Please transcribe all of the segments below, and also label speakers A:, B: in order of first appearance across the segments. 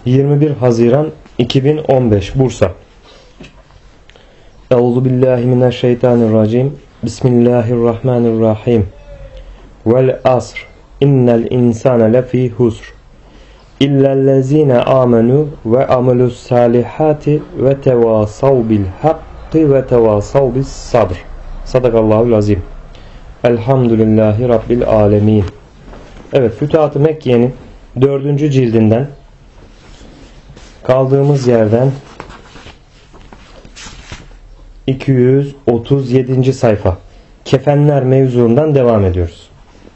A: 21 Haziran 2015 Bursa. Euzubillahimineşşeytanirracim. Bismillahirrahmanirrahim. Vel asr. İnnel insane lefî husr. İllellezîne âmenû ve amelus salihati ve tevasav bil hakkı ve tevasav bis sabr. Sadakallahul azim. Elhamdülillahi Rabbil alemin. Evet, Fütuhat-ı Mekke'nin 4. cildinden kaldığımız yerden 237. sayfa kefenler mevzundan devam ediyoruz.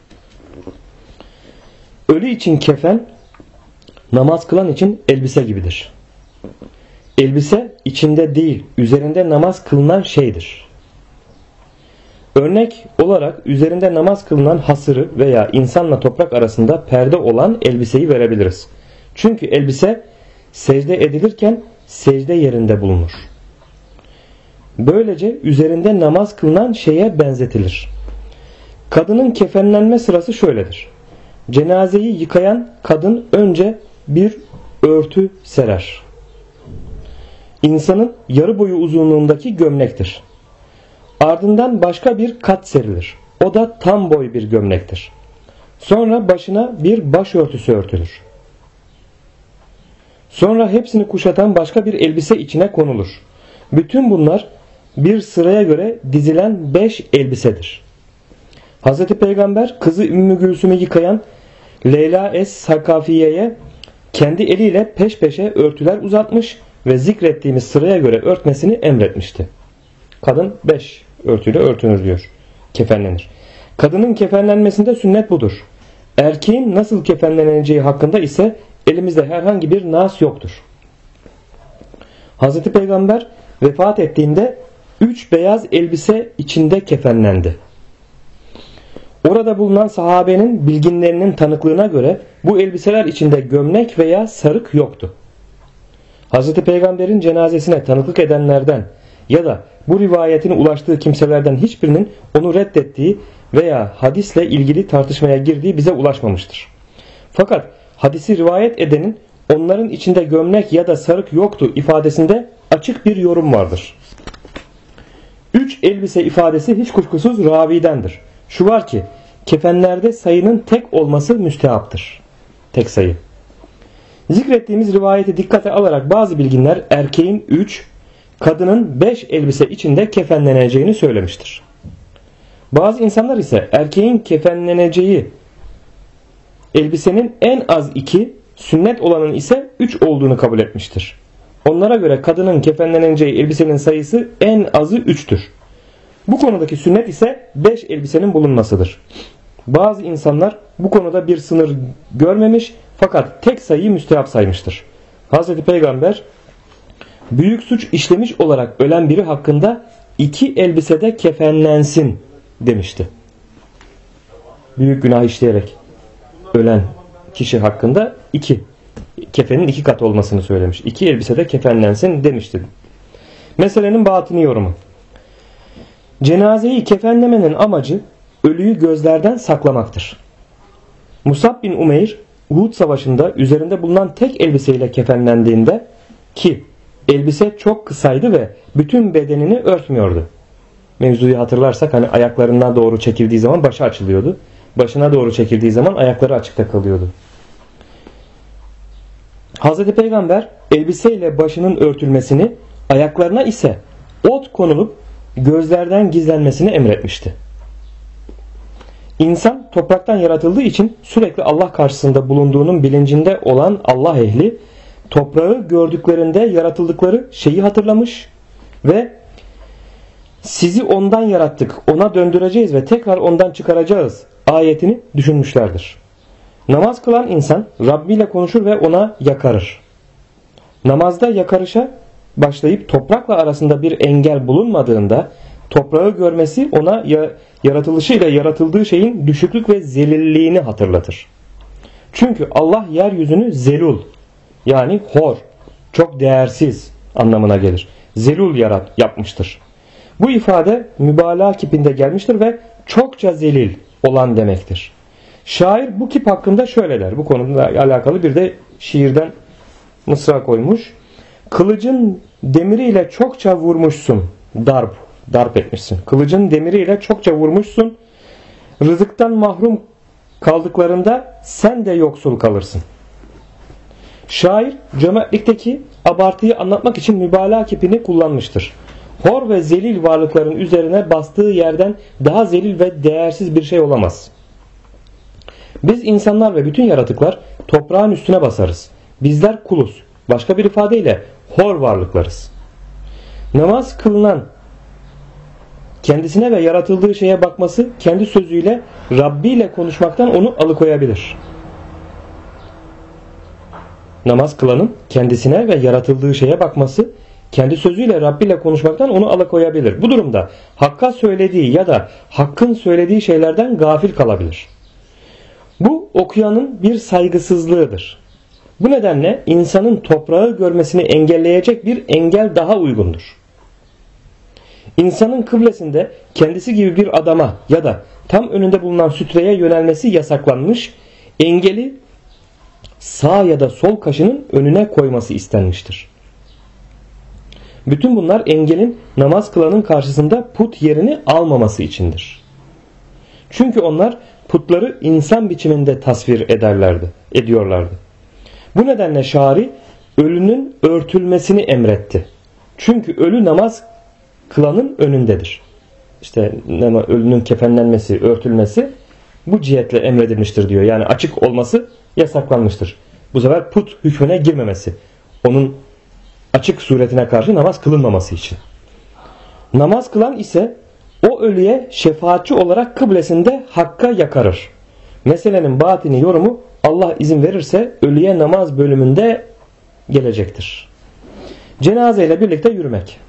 A: Ölü için kefen namaz kılan için elbise gibidir. Elbise içinde değil, üzerinde namaz kılınan şeydir. Örnek olarak üzerinde namaz kılınan hasırı veya insanla toprak arasında perde olan elbiseyi verebiliriz. Çünkü elbise secde edilirken secde yerinde bulunur. Böylece üzerinde namaz kılınan şeye benzetilir. Kadının kefenlenme sırası şöyledir. Cenazeyi yıkayan kadın önce bir örtü serer. İnsanın yarı boyu uzunluğundaki gömlektir. Ardından başka bir kat serilir. O da tam boy bir gömlektir. Sonra başına bir başörtüsü örtülür. Sonra hepsini kuşatan başka bir elbise içine konulur. Bütün bunlar bir sıraya göre dizilen 5 elbisedir. Hz. Peygamber kızı Ümmü Gülsüm'ü yıkayan Leyla es-Sakafiye'ye kendi eliyle peş peşe örtüler uzatmış ve zikrettiğimiz sıraya göre örtmesini emretmişti. Kadın 5 örtüyle örtünür diyor. Kefenlenir. Kadının kefenlenmesinde sünnet budur. Erkeğin nasıl kefenleneceği hakkında ise elimizde herhangi bir nas yoktur. Hz. Peygamber vefat ettiğinde 3 beyaz elbise içinde kefenlendi. Orada bulunan sahabenin bilginlerinin tanıklığına göre bu elbiseler içinde gömlek veya sarık yoktu. Hz. Peygamber'in cenazesine tanıklık edenlerden ya da bu rivayetin ulaştığı kimselerden hiçbirinin onu reddettiği veya hadisle ilgili tartışmaya girdiği bize ulaşmamıştır. Fakat hadisi rivayet edenin onların içinde gömlek ya da sarık yoktu ifadesinde açık bir yorum vardır. 3 elbise ifadesi hiç kuşkusuz ravidendir. Şu var ki kefenlerde sayının tek olması müstehaptır. Tek sayı. Zikrettiğimiz rivayeti dikkate alarak bazı bilginler erkeğin 3, kadının 5 elbise içinde kefenleneceğini söylemiştir. Bazı insanlar ise erkeğin kefenleneceği elbisenin en az 2, sünnet olanın ise 3 olduğunu kabul etmiştir. Onlara göre kadının kefenleneceği elbisenin sayısı en azı 3'tür. Bu konudaki sünnet ise 5 elbisenin bulunmasıdır. Bazı insanlar bu konuda bir sınır görmemiş fakat tek sayıyı müstehap saymıştır. Hz. Peygamber büyük suç işlemiş olarak ölen biri hakkında 2 elbisede kefenlensin demişti. Büyük günah işleyerek ölen kişi hakkında 2 kefenin 2 kat olmasını söylemiş. 2 elbisede kefenlensin demişti. Meselenin batini yorumu. Cenazeyi kefenlemenin amacı ölüyü gözlerden saklamaktır. Musab bin Umeyr Uhud Savaşı'nda üzerinde bulunan tek elbiseyle kefenlendiğinde ki elbise çok kısaydı ve bütün bedenini örtmüyordu. Mevzuyu hatırlarsak hani ayaklarına doğru çekildiği zaman başı açılıyordu. Başına doğru çekildiği zaman ayakları açıkta kalıyordu. Hz. Peygamber elbiseyle başının örtülmesini, ayaklarına ise ot konulup gözlerden gizlenmesini emretmişti. İnsan topraktan yaratıldığı için sürekli Allah karşısında bulunduğunun bilincinde olan Allah ehli toprağı gördüklerinde yaratıldıkları şeyi hatırlamış ve sizi ondan yarattık, ona döndüreceğiz ve tekrar ondan çıkaracağız ayetini düşünmüşlerdir. Namaz kılan insan Rabbi ile konuşur ve ona yakarır. Namazda yakarışa başlayıp toprakla arasında bir engel bulunmadığında toprağı görmesi ona yaratılışıyla yaratıldığı şeyin düşüklük ve zelilliğini hatırlatır. Çünkü Allah yeryüzünü zelul yani hor, çok değersiz anlamına gelir. Zelul yapmıştır. Bu ifade mübalağa kipinde gelmiştir ve çokça zelil olan demektir. Şair bu kip hakkında şöyle der. Bu konuyla alakalı bir de şiirden mısra koymuş. Kılıcın demiriyle çokça vurmuşsun. Darp etmişsin. Kılıcın demiriyle çokça vurmuşsun. Rızıktan mahrum kaldıklarında sen de yoksul kalırsın. Şair cömertlikteki abartıyı anlatmak için mübalağa kipini kullanmıştır. Hor ve zelil varlıkların üzerine bastığı yerden daha zelil ve değersiz bir şey olamaz. Biz insanlar ve bütün yaratıklar toprağın üstüne basarız. Bizler kuluz. Başka bir ifadeyle hor varlıklarız. Namaz kılınan kendisine ve yaratıldığı şeye bakması kendi sözüyle Rabbi ile konuşmaktan onu alıkoyabilir. Namaz kılanın kendisine ve yaratıldığı şeye bakması kendi sözüyle Rabbi ile konuşmaktan onu alıkoyabilir. Bu durumda Hakk'a söylediği ya da Hakk'ın söylediği şeylerden gafil kalabilir. Bu okuyanın bir saygısızlığıdır. Bu nedenle insanın toprağı görmesini engelleyecek bir engel daha uygundur. İnsanın kıblesinde kendisi gibi bir adama ya da tam önünde bulunan sütreye yönelmesi yasaklanmış, engeli sağ ya da sol kaşının önüne koyması istenmiştir. Bütün bunlar engelin namaz kılanın karşısında put yerini almaması içindir. Çünkü onlar putları insan biçiminde tasvir ediyorlardı. Bu nedenle şari ölünün örtülmesini emretti. Çünkü ölü namaz kılanın önündedir. İşte ölünün kefenlenmesi, örtülmesi bu cihetle emredilmiştir diyor. Yani açık olması yasaklanmıştır. Bu sefer put hükmüne girmemesi. Onun açık suretine karşı namaz kılınmaması için. Namaz kılan ise o ölüye şefaatçi olarak kıblesinde Hakk'a yakarır. Meselenin batini yorumu Allah izin verirse ölüye namaz bölümünde gelecektir. Cenaze ile birlikte yürümek.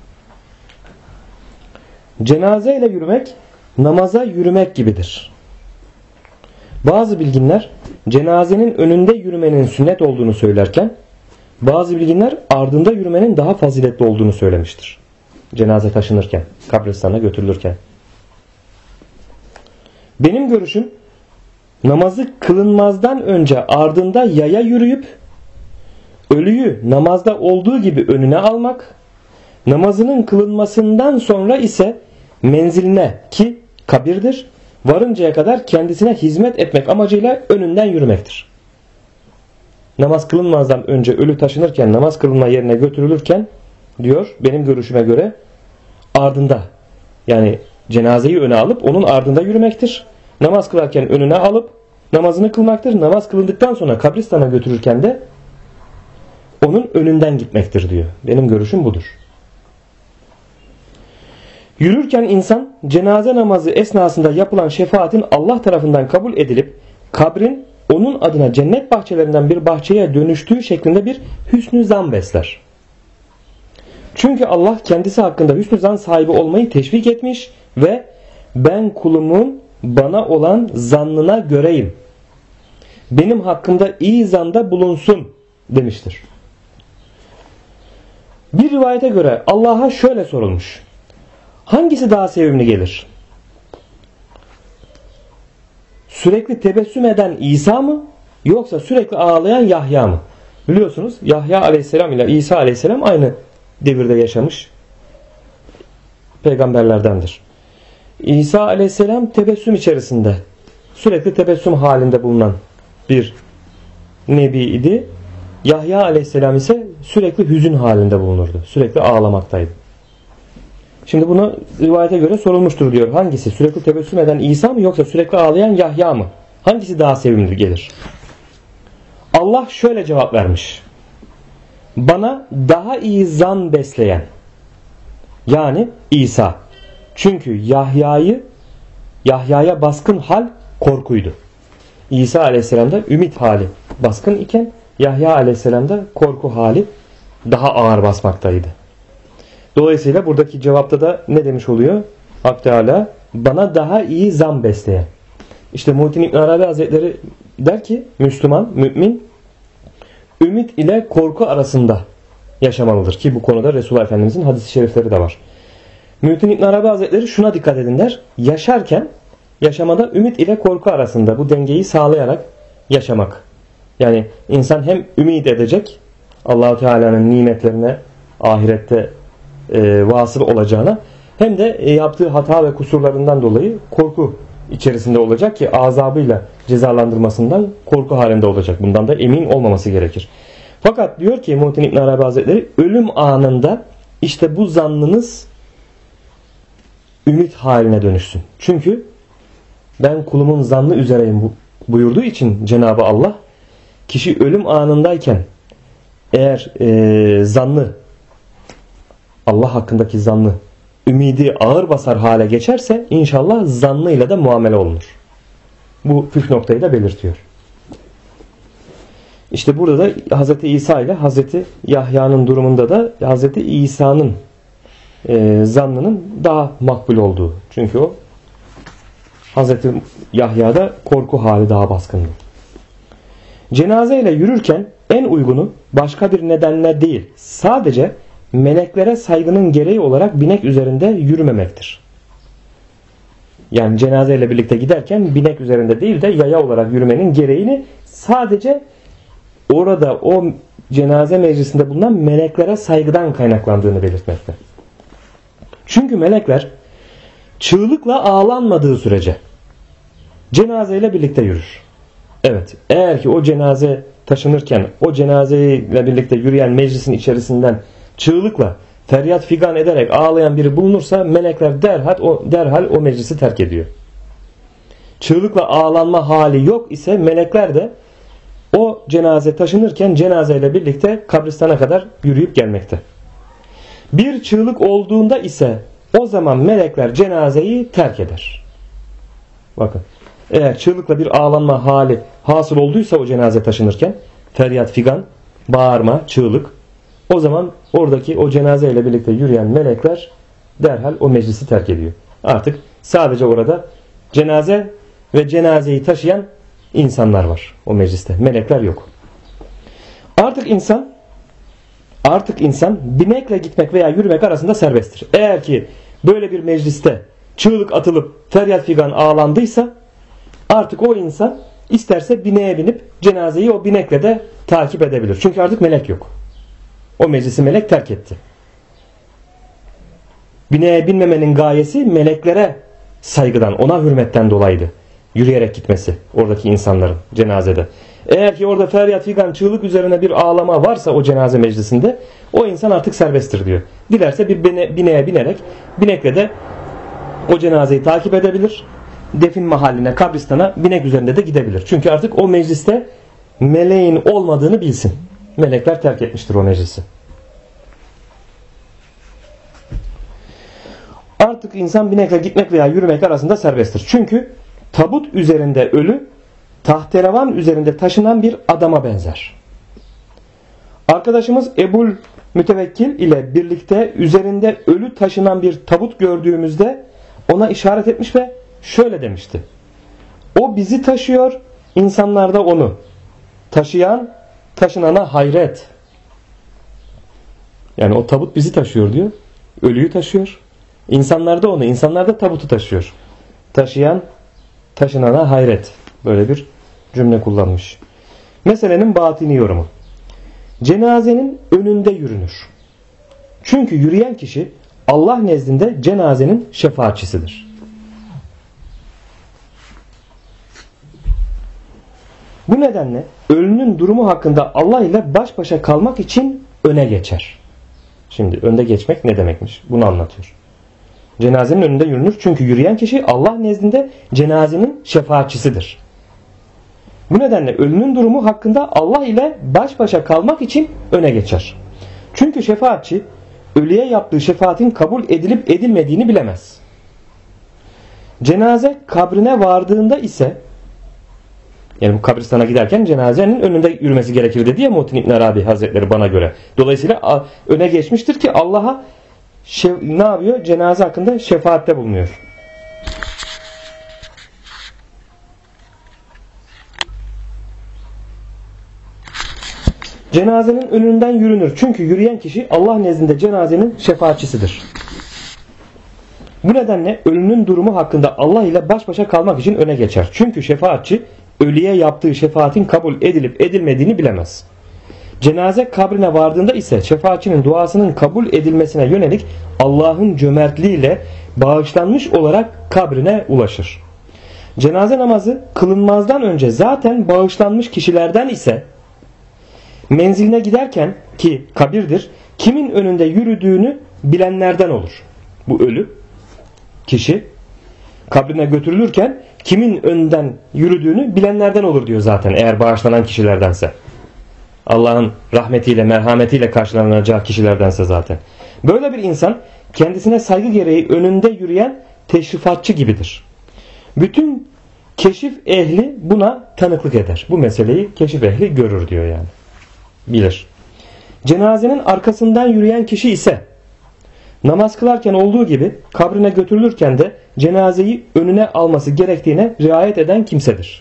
A: Cenaze ile yürümek namaza yürümek gibidir. Bazı bilginler cenazenin önünde yürümenin sünnet olduğunu söylerken bazı bilginler ardında yürümenin daha faziletli olduğunu söylemiştir. Cenaze taşınırken, kabristana götürülürken. Benim görüşüm namazı kılınmazdan önce ardında yaya yürüyüp ölüyü namazda olduğu gibi önüne almak, namazının kılınmasından sonra ise menziline ki kabirdir varıncaya kadar kendisine hizmet etmek amacıyla önünden yürümektir. Namaz kılınmazdan önce ölü taşınırken, namaz kılınma yerine götürülürken diyor benim görüşüme göre ardında, yani cenazeyi öne alıp onun ardında yürümektir. Namaz kılarken önüne alıp namazını kılmaktır. Namaz kılındıktan sonra kabristana götürürken de onun önünden gitmektir diyor. Benim görüşüm budur. Yürürken insan cenaze namazı esnasında yapılan şefaatin Allah tarafından kabul edilip kabrin onun adına cennet bahçelerinden bir bahçeye dönüştüğü şeklinde bir hüsnü zan besler. Çünkü Allah kendisi hakkında hüsnü zan sahibi olmayı teşvik etmiş ve ben kulumun bana olan zannına göreyim. Benim hakkımda iyi zanda bulunsun demiştir. Bir rivayete göre Allah'a şöyle sorulmuş. Hangisi daha sevimli gelir? Sürekli tebessüm eden İsa mı? Yoksa sürekli ağlayan Yahya mı? Biliyorsunuz Yahya aleyhisselam ile İsa aleyhisselam aynı devirde yaşamış peygamberlerdendir. İsa aleyhisselam tebessüm içerisinde, sürekli tebessüm halinde bulunan bir nebi idi. Yahya aleyhisselam ise sürekli hüzün halinde bulunurdu. Sürekli ağlamaktaydı. Şimdi buna rivayete göre sorulmuştur diyor. Hangisi? Sürekli tebessüm eden İsa mı yoksa sürekli ağlayan Yahya mı? Hangisi daha sevimli gelir? Allah şöyle cevap vermiş. Bana daha iyi zan besleyen, yani İsa. Çünkü Yahya'ya baskın hal korkuydu. İsa aleyhisselamda ümit hali baskın iken Yahya aleyhisselamda korku hali daha ağır basmaktaydı. Dolayısıyla buradaki cevapta da ne demiş oluyor? Hak Teala bana daha iyi zan besleyen. İşte Muhittin İbn Arabi Hazretleri der ki Müslüman, mümin ümit ile korku arasında yaşamalıdır. Ki bu konuda Resulullah Efendimizin hadis-i şerifleri de var. Muhittin İbn Arabi Hazretleri şuna dikkat edin der. Yaşamada ümit ile korku arasında bu dengeyi sağlayarak yaşamak. Yani insan hem ümit edecek, Allah-u Teala'nın nimetlerine ahirette vasıl olacağına, hem de yaptığı hata ve kusurlarından dolayı korku içerisinde olacak ki azabıyla cezalandırmasından korku halinde olacak. Bundan da emin olmaması gerekir. Fakat diyor ki Muhittin İbn Arabi Hazretleri, ölüm anında işte bu zannınız ümit haline dönüşsün. Çünkü ben kulumun zannı üzereyim buyurduğu için Cenab-ı Allah, kişi ölüm anındayken eğer zannı, Allah hakkındaki zannı, ümidi ağır basar hale geçerse inşallah zannıyla da muamele olunur. Bu püf noktayı da belirtiyor. İşte burada da Hz. İsa ile Hz. Yahya'nın durumunda da Hz. İsa'nın zannının daha makbul olduğu. Çünkü o Hz. Yahya'da korku hali daha baskındı. Cenaze ile yürürken en uygunu başka bir nedenle değil, sadece meleklere saygının gereği olarak binek üzerinde yürümemektir. Yani cenazeyle birlikte giderken binek üzerinde değil de yaya olarak yürümenin gereğini sadece orada o cenaze meclisinde bulunan meleklere saygıdan kaynaklandığını belirtmekte. Çünkü melekler çığlıkla ağlanmadığı sürece cenazeyle birlikte yürür. Evet, eğer ki o cenaze taşınırken o cenazeyle birlikte yürüyen meclisin içerisinden çığlıkla feryat figan ederek ağlayan biri bulunursa melekler derhal o meclisi terk ediyor. Çığlıkla ağlanma hali yok ise melekler de o cenaze taşınırken cenazeyle birlikte kabristana kadar yürüyüp gelmekte. Bir çığlık olduğunda ise o zaman melekler cenazeyi terk eder. Bakın, eğer çığlıkla bir ağlanma hali hasıl olduysa o cenaze taşınırken feryat figan, bağırma, çığlık, o zaman oradaki o cenazeyle birlikte yürüyen melekler derhal o meclisi terk ediyor. Artık sadece orada cenaze ve cenazeyi taşıyan insanlar var o mecliste. Melekler yok. Artık insan binekle gitmek veya yürümek arasında serbesttir. Eğer ki böyle bir mecliste çığlık atılıp feryat figan ağlandıysa artık o insan isterse bineğe binip cenazeyi o binekle de takip edebilir. Çünkü artık melek yok. O meclisi melek terk etti. Bineğe binmemenin gayesi meleklere saygıdan, ona hürmetten dolayıydı. Yürüyerek gitmesi oradaki insanların cenazede. Eğer ki orada feryat figan, çığlık üzerine bir ağlama varsa o cenaze meclisinde o insan artık serbesttir diyor. Dilerse bir bineğe binerek binekle de o cenazeyi takip edebilir. Defin mahalline, kabristana binek üzerinde de gidebilir. Çünkü artık o mecliste meleğin olmadığını bilsin. Melekler terk etmiştir o meclisi. Artık insan binekle gitmek veya yürümek arasında serbesttir. Çünkü tabut üzerinde ölü, tahterevan üzerinde taşınan bir adama benzer. Arkadaşımız Ebul Mütevekkil ile birlikte üzerinde ölü taşınan bir tabut gördüğümüzde ona işaret etmiş ve şöyle demişti: o bizi taşıyor, insanlar da onu. Taşıyan taşınana hayret. Yani o tabut bizi taşıyor diyor. Ölüyü taşıyor. İnsanlar da onu. İnsanlar da tabutu taşıyor. Taşıyan taşınana hayret. Böyle bir cümle kullanmış. Meselenin batini yorumu. Cenazenin önünde yürünür. Çünkü yürüyen kişi Allah nezdinde cenazenin şefaatçisidir. Bu nedenle ölünün durumu hakkında Allah ile baş başa kalmak için öne geçer. Şimdi önde geçmek ne demekmiş? Bunu anlatıyor. Cenazenin önünde yürünür. Çünkü yürüyen kişi Allah nezdinde cenazenin şefaatçisidir. Bu nedenle ölünün durumu hakkında Allah ile baş başa kalmak için öne geçer. Çünkü şefaatçi ölüye yaptığı şefaatin kabul edilip edilmediğini bilemez. Cenaze kabrine vardığında ise, yani bu kabristana giderken cenazenin önünde yürümesi gerekir dedi ya Muhittin İbn Arabi Hazretleri bana göre. Dolayısıyla öne geçmiştir ki Allah'a ne yapıyor? Cenaze hakkında şefaatte bulunuyor. Cenazenin önünden yürünür. Çünkü yürüyen kişi Allah nezdinde cenazenin şefaatçisidir. Bu nedenle ölünün durumu hakkında Allah ile baş başa kalmak için öne geçer. Çünkü şefaatçi ölüye yaptığı şefaatin kabul edilip edilmediğini bilemez. Cenaze kabrine vardığında ise şefaatçinin duasının kabul edilmesine yönelik Allah'ın cömertliğiyle bağışlanmış olarak kabrine ulaşır. Cenaze namazı kılınmazdan önce zaten bağışlanmış kişilerden ise menziline giderken, ki kabirdir, kimin önünde yürüdüğünü bilenlerden olur. Bu ölü kişi kabrine götürülürken kimin önden yürüdüğünü bilenlerden olur diyor zaten, eğer bağışlanan kişilerdense. Allah'ın rahmetiyle, merhametiyle karşılanacağı kişilerdense zaten. Böyle bir insan kendisine saygı gereği önünde yürüyen teşrifatçı gibidir. Bütün keşif ehli buna tanıklık eder. Bu meseleyi keşif ehli görür diyor yani. Bilir. Cenazenin arkasından yürüyen kişi ise namaz kılarken olduğu gibi kabrine götürülürken de cenazeyi önüne alması gerektiğine riayet eden kimsedir.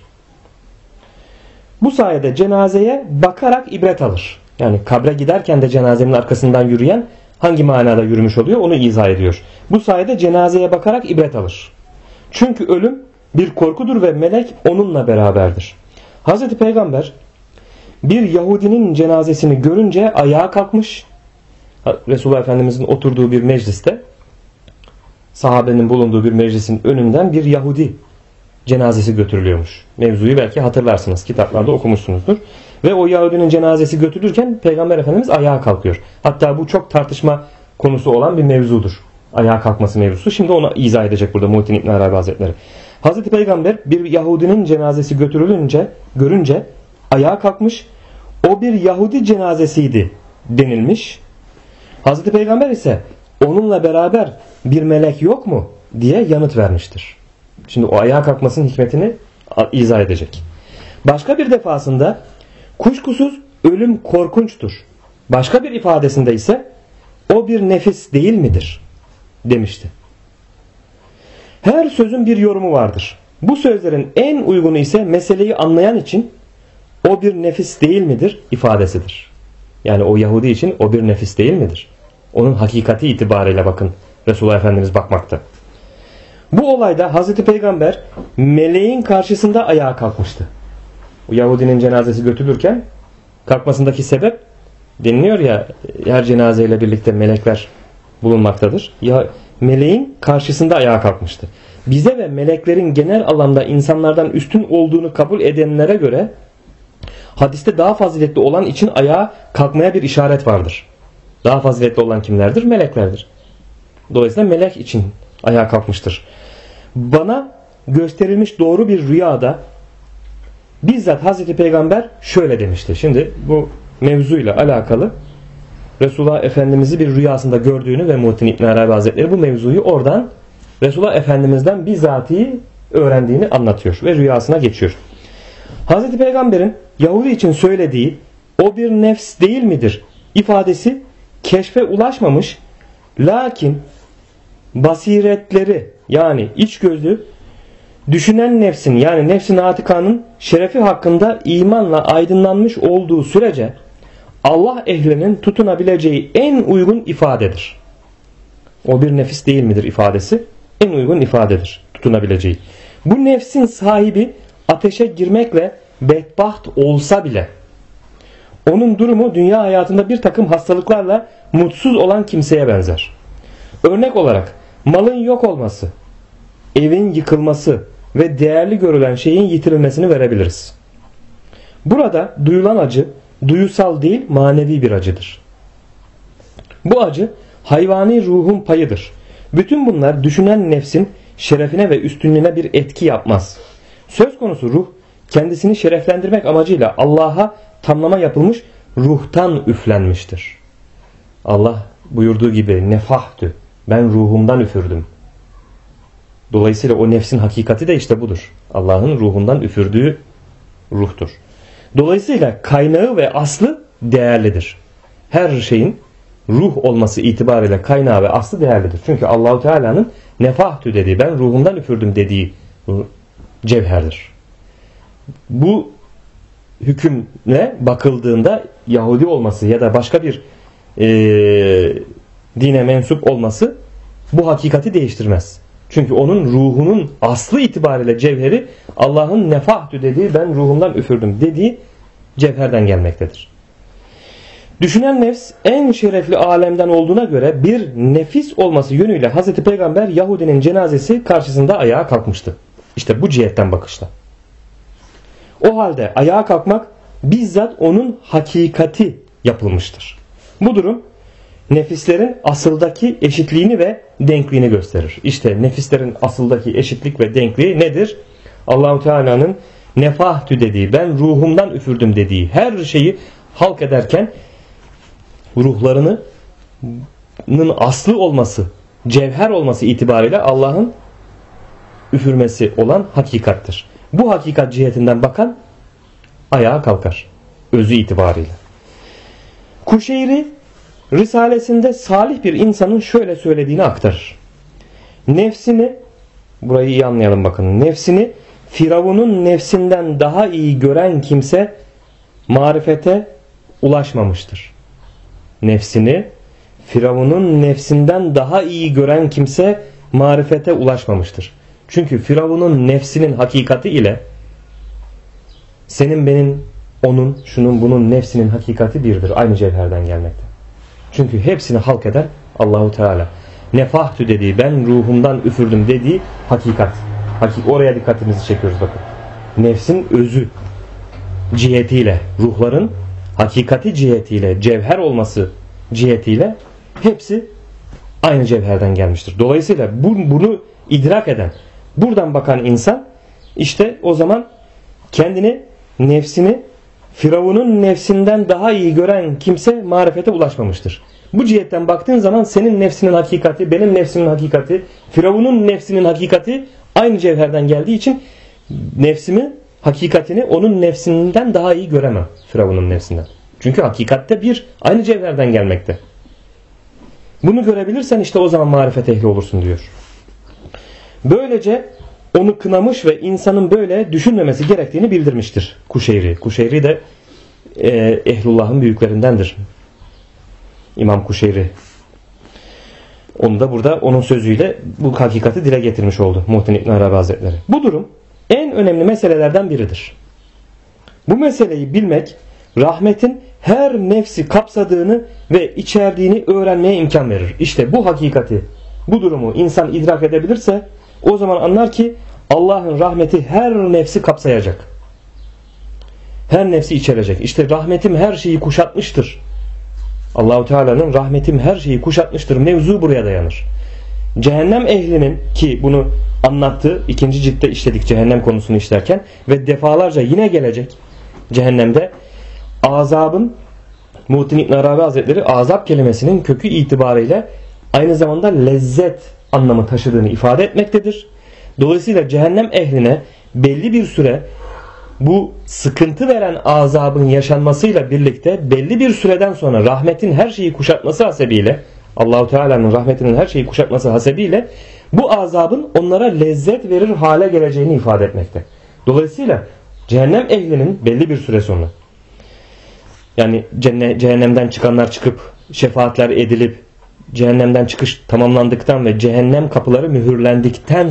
A: Bu sayede cenazeye bakarak ibret alır. Yani kabre giderken de cenazenin arkasından yürüyen hangi manada yürümüş oluyor onu izah ediyor. Bu sayede cenazeye bakarak ibret alır. Çünkü ölüm bir korkudur ve melek onunla beraberdir. Hazreti Peygamber bir Yahudinin cenazesini görünce ayağa kalkmış. Resulullah Efendimizin oturduğu bir mecliste, sahabenin bulunduğu bir meclisin önünden bir Yahudi cenazesi götürülüyormuş. Mevzuyu belki hatırlarsınız, kitaplarda okumuşsunuzdur. Ve o Yahudinin cenazesi götürülürken Peygamber Efendimiz ayağa kalkıyor. Hatta bu çok tartışma konusu olan bir mevzudur. Ayağa kalkması mevzusu. Şimdi onu izah edecek burada Muhittin İbn Arabi Hazretleri. Hazreti Peygamber bir Yahudinin cenazesi görünce ayağa kalkmış. O bir Yahudi cenazesiydi denilmiş. Hazreti Peygamber ise onunla beraber bir melek yok mu diye yanıt vermiştir. Şimdi o ayağa kalkmasının hikmetini izah edecek. Başka bir defasında kuşkusuz ölüm korkunçtur. Başka bir ifadesinde ise o bir nefis değil midir demişti. Her sözün bir yorumu vardır. Bu sözlerin en uygunu ise meseleyi anlayan için o bir nefis değil midir ifadesidir. Yani o Yahudi için o bir nefis değil midir? Onun hakikati itibariyle bakın Resulullah Efendimiz bakmakta. Bu olayda Hazreti Peygamber meleğin karşısında ayağa kalkmıştı. O Yahudinin cenazesi götürülürken kalkmasındaki sebep, deniliyor ya, her cenazeyle birlikte melekler bulunmaktadır. Ya meleğin karşısında ayağa kalkmıştı. Bize ve meleklerin genel anlamda insanlardan üstün olduğunu kabul edenlere göre hadiste daha faziletli olan için ayağa kalkmaya bir işaret vardır. Daha faziletli olan kimlerdir? Meleklerdir. Dolayısıyla melek için ayağa kalkmıştır. Bana gösterilmiş doğru bir rüyada bizzat Hazreti Peygamber şöyle demişti. Şimdi bu mevzuyla alakalı Resulullah Efendimiz'i bir rüyasında gördüğünü ve Muhittin İbn Arabi Hazretleri bu mevzuyu oradan Resulullah Efendimiz'den bizzatihi öğrendiğini anlatıyor ve rüyasına geçiyor. Hazreti Peygamber'in Yahudi için söylediği o bir nefs değil midir ifadesi keşfe ulaşmamış, lakin basiretleri yani içgözlü düşünen nefsin yani nefs-i natikanın şerefi hakkında imanla aydınlanmış olduğu sürece Allah ehlinin tutunabileceği en uygun ifadedir. O bir nefis değil midir ifadesi en uygun ifadedir tutunabileceği. Bu nefsin sahibi ateşe girmekle bedbaht olsa bile onun durumu dünya hayatında bir takım hastalıklarla mutsuz olan kimseye benzer. Örnek olarak malın yok olması, evin yıkılması ve değerli görülen şeyin yitirilmesini verebiliriz. Burada duyulan acı duyusal değil manevi bir acıdır. Bu acı hayvani ruhun payıdır. Bütün bunlar düşünen nefsin şerefine ve üstünlüğüne bir etki yapmaz. Söz konusu ruh kendisini şereflendirmek amacıyla Allah'a tamlama yapılmış ruhtan üflenmiştir. Allah buyurduğu gibi nefahtü, ben ruhumdan üfürdüm. Dolayısıyla o nefsin hakikati de işte budur. Allah'ın ruhundan üfürdüğü ruhtur. Dolayısıyla kaynağı ve aslı değerlidir. Her şeyin ruh olması itibariyle kaynağı ve aslı değerlidir. Çünkü Allahu Teala'nın nefahtü dediği, ben ruhumdan üfürdüm dediği cevherdir. Bu hükümle bakıldığında Yahudi olması ya da başka bir dine mensup olması bu hakikati değiştirmez. Çünkü onun ruhunun aslı itibariyle cevheri Allah'ın nefahtü dediği, ben ruhumdan üfürdüm dediği cevherden gelmektedir. Düşünen nefs en şerefli alemden olduğuna göre bir nefis olması yönüyle Hazreti Peygamber Yahudinin cenazesi karşısında ayağa kalkmıştı. İşte bu cihetten bakışla. O halde ayağa kalkmak bizzat onun hakikati yapılmıştır. Bu durum nefislerin asıldaki eşitliğini ve denkliğini gösterir. İşte nefislerin asıldaki eşitlik ve denkliği nedir? Allah-u Teala'nın nefahtü dediği, ben ruhumdan üfürdüm dediği her şeyi halk ederken ruhlarının aslı olması, cevher olması itibariyle Allah'ın üfürmesi olan hakikattir. Bu hakikat cihetinden bakan ayağa kalkar. Özü itibariyle. Kuşeyri Risalesinde salih bir insanın şöyle söylediğini aktarır. Nefsini, burayı iyi anlayalım bakın. Nefsini Firavun'un nefsinden daha iyi gören kimse marifete ulaşmamıştır. Nefsini Firavun'un nefsinden daha iyi gören kimse marifete ulaşmamıştır. Çünkü Firavun'un nefsinin hakikati ile senin, benim, onun, şunun, bunun nefsinin hakikati birdir. Aynı cevherden gelmekte. Çünkü hepsini halk eden Allahu Teala. Nefahtü dediği, ben ruhumdan üfürdüm dediği hakikat. Oraya dikkatimizi çekiyoruz bakın. Nefsin özü cihetiyle, ruhların hakikati cihetiyle, cevher olması cihetiyle hepsi aynı cevherden gelmiştir. Dolayısıyla bunu idrak eden, buradan bakan insan işte o zaman kendini, nefsini Firavun'un nefsinden daha iyi gören kimse marifete ulaşmamıştır. Bu cihetten baktığın zaman senin nefsinin hakikati, benim nefsimin hakikati, Firavun'un nefsinin hakikati aynı cevherden geldiği için nefsimin hakikatini onun nefsinden daha iyi göremem Firavun'un nefsinden. Çünkü hakikatte bir, aynı cevherden gelmekte. Bunu görebilirsen işte o zaman marifet ehli olursun diyor. Böylece onu kınamış ve insanın böyle düşünmemesi gerektiğini bildirmiştir Kuşeyri. Kuşeyri de Ehlullah'ın büyüklerindendir. İmam Kuşeyri. Onu da burada onun sözüyle bu hakikati dile getirmiş oldu Muhittin İbn Arabi Hazretleri. Bu durum en önemli meselelerden biridir. Bu meseleyi bilmek rahmetin her nefsi kapsadığını ve içerdiğini öğrenmeye imkan verir. İşte bu hakikati, bu durumu insan idrak edebilirse o zaman anlar ki Allah'ın rahmeti her nefsi kapsayacak. Her nefsi içerecek. İşte rahmetim her şeyi kuşatmıştır. Allahu Teala'nın rahmetim her şeyi kuşatmıştır. Mevzu buraya dayanır. Cehennem ehlinin, ki bunu anlattı, ikinci ciltte işledik cehennem konusunu işlerken ve defalarca yine gelecek cehennemde azabın, Muhittin İbn Arabi Hazretleri azap kelimesinin kökü itibariyle aynı zamanda lezzet anlamı taşıdığını ifade etmektedir. Dolayısıyla cehennem ehline belli bir süre bu sıkıntı veren azabın yaşanmasıyla birlikte belli bir süreden sonra rahmetin her şeyi kuşatması hasebiyle, Allahu Teala'nın rahmetinin her şeyi kuşatması hasebiyle bu azabın onlara lezzet verir hale geleceğini ifade etmekte. Dolayısıyla cehennem ehlinin belli bir süre sonra, yani cehennemden çıkanlar çıkıp şefaatler edilip cehennemden çıkış tamamlandıktan ve cehennem kapıları mühürlendikten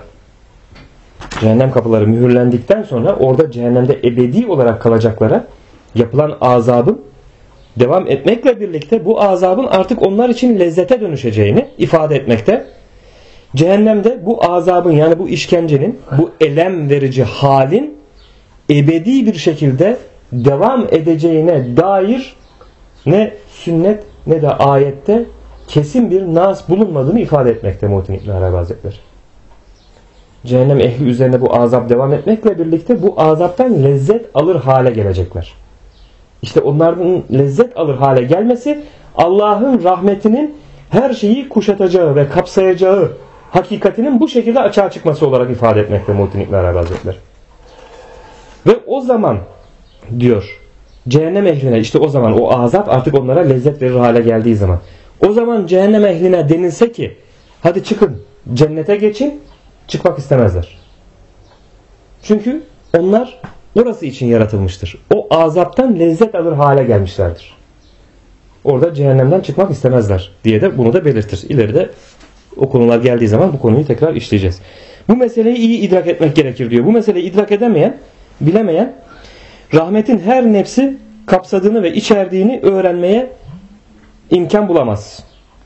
A: sonra orada cehennemde ebedi olarak kalacaklara yapılan azabın devam etmekle birlikte bu azabın artık onlar için lezzete dönüşeceğini ifade etmekte. Cehennemde bu azabın, yani bu işkencenin, bu elem verici halin ebedi bir şekilde devam edeceğine dair ne sünnet ne de ayette kesin bir nas bulunmadığını ifade etmekte Muhittin İbn Arabi Hazretleri. Cehennem ehli üzerine bu azap devam etmekle birlikte bu azaptan lezzet alır hale gelecekler. İşte onların lezzet alır hale gelmesi Allah'ın rahmetinin her şeyi kuşatacağı ve kapsayacağı hakikatinin bu şekilde açığa çıkması olarak ifade etmekte Muhittin İbn Arabi Hazretleri. Ve o zaman diyor cehennem ehline, işte o zaman o azap artık onlara lezzet verir hale geldiği zaman, o zaman cehennem ehline denilse ki hadi çıkın cennete geçin, çıkmak istemezler. Çünkü onlar orası için yaratılmıştır. O azaptan lezzet alır hale gelmişlerdir. Orada cehennemden çıkmak istemezler diye de bunu da belirtir. İleride o konular geldiği zaman bu konuyu tekrar işleyeceğiz. Bu meseleyi iyi idrak etmek gerekir diyor. Bu meseleyi idrak edemeyen, bilemeyen rahmetin her nefsi kapsadığını ve içerdiğini öğrenmeye imkan bulamaz.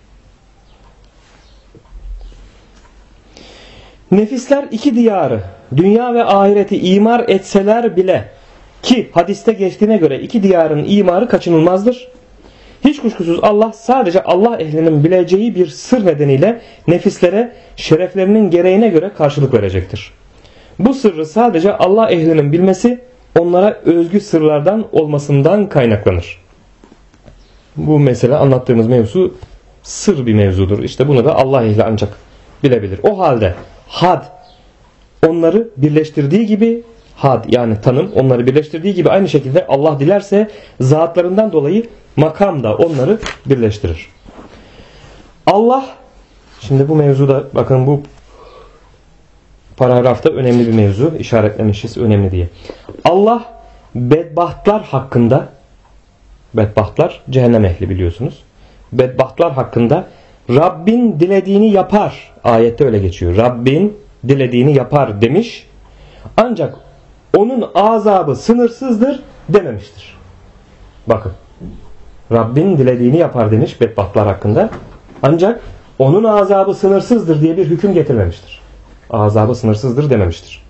A: Nefisler iki diyarı, dünya ve ahireti imar etseler bile, ki hadiste geçtiğine göre iki diyarın imarı kaçınılmazdır. Hiç kuşkusuz Allah sadece Allah ehlinin bileceği bir sır nedeniyle nefislere şereflerinin gereğine göre karşılık verecektir. Bu sırrı sadece Allah ehlinin bilmesi onlara özgü sırlardan olmasından kaynaklanır. Bu mesele, anlattığımız mevzu sır bir mevzudur. İşte bunu da Allah ehli ancak bilebilir. O halde had onları birleştirdiği gibi, had yani tanım onları birleştirdiği gibi aynı şekilde Allah dilerse zatlarından dolayı makam da onları birleştirir. Allah, şimdi bu mevzuda bakın, bu paragrafta önemli bir mevzu işaretlemişiz, önemli diye. Allah bedbahtlar hakkında, bedbahtlar cehennem ehli biliyorsunuz. Bedbahtlar hakkında Rabbin dilediğini yapar, ayette öyle geçiyor. Rabbin dilediğini yapar demiş. Ancak onun azabı sınırsızdır dememiştir. Bakın. Rabbin dilediğini yapar demiş bedbahtlar hakkında. Ancak onun azabı sınırsızdır diye bir hüküm getirmemiştir. Azabı sınırsızdır dememiştir.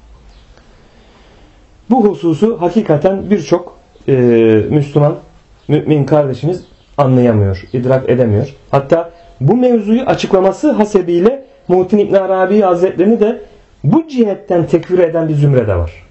A: Bu hususu hakikaten birçok Müslüman, mümin kardeşimiz anlayamıyor, idrak edemiyor. Hatta bu mevzuyu açıklaması hasebiyle Muhittin İbn Arabi Hazretlerini de bu cihetten tekfir eden bir zümre de var.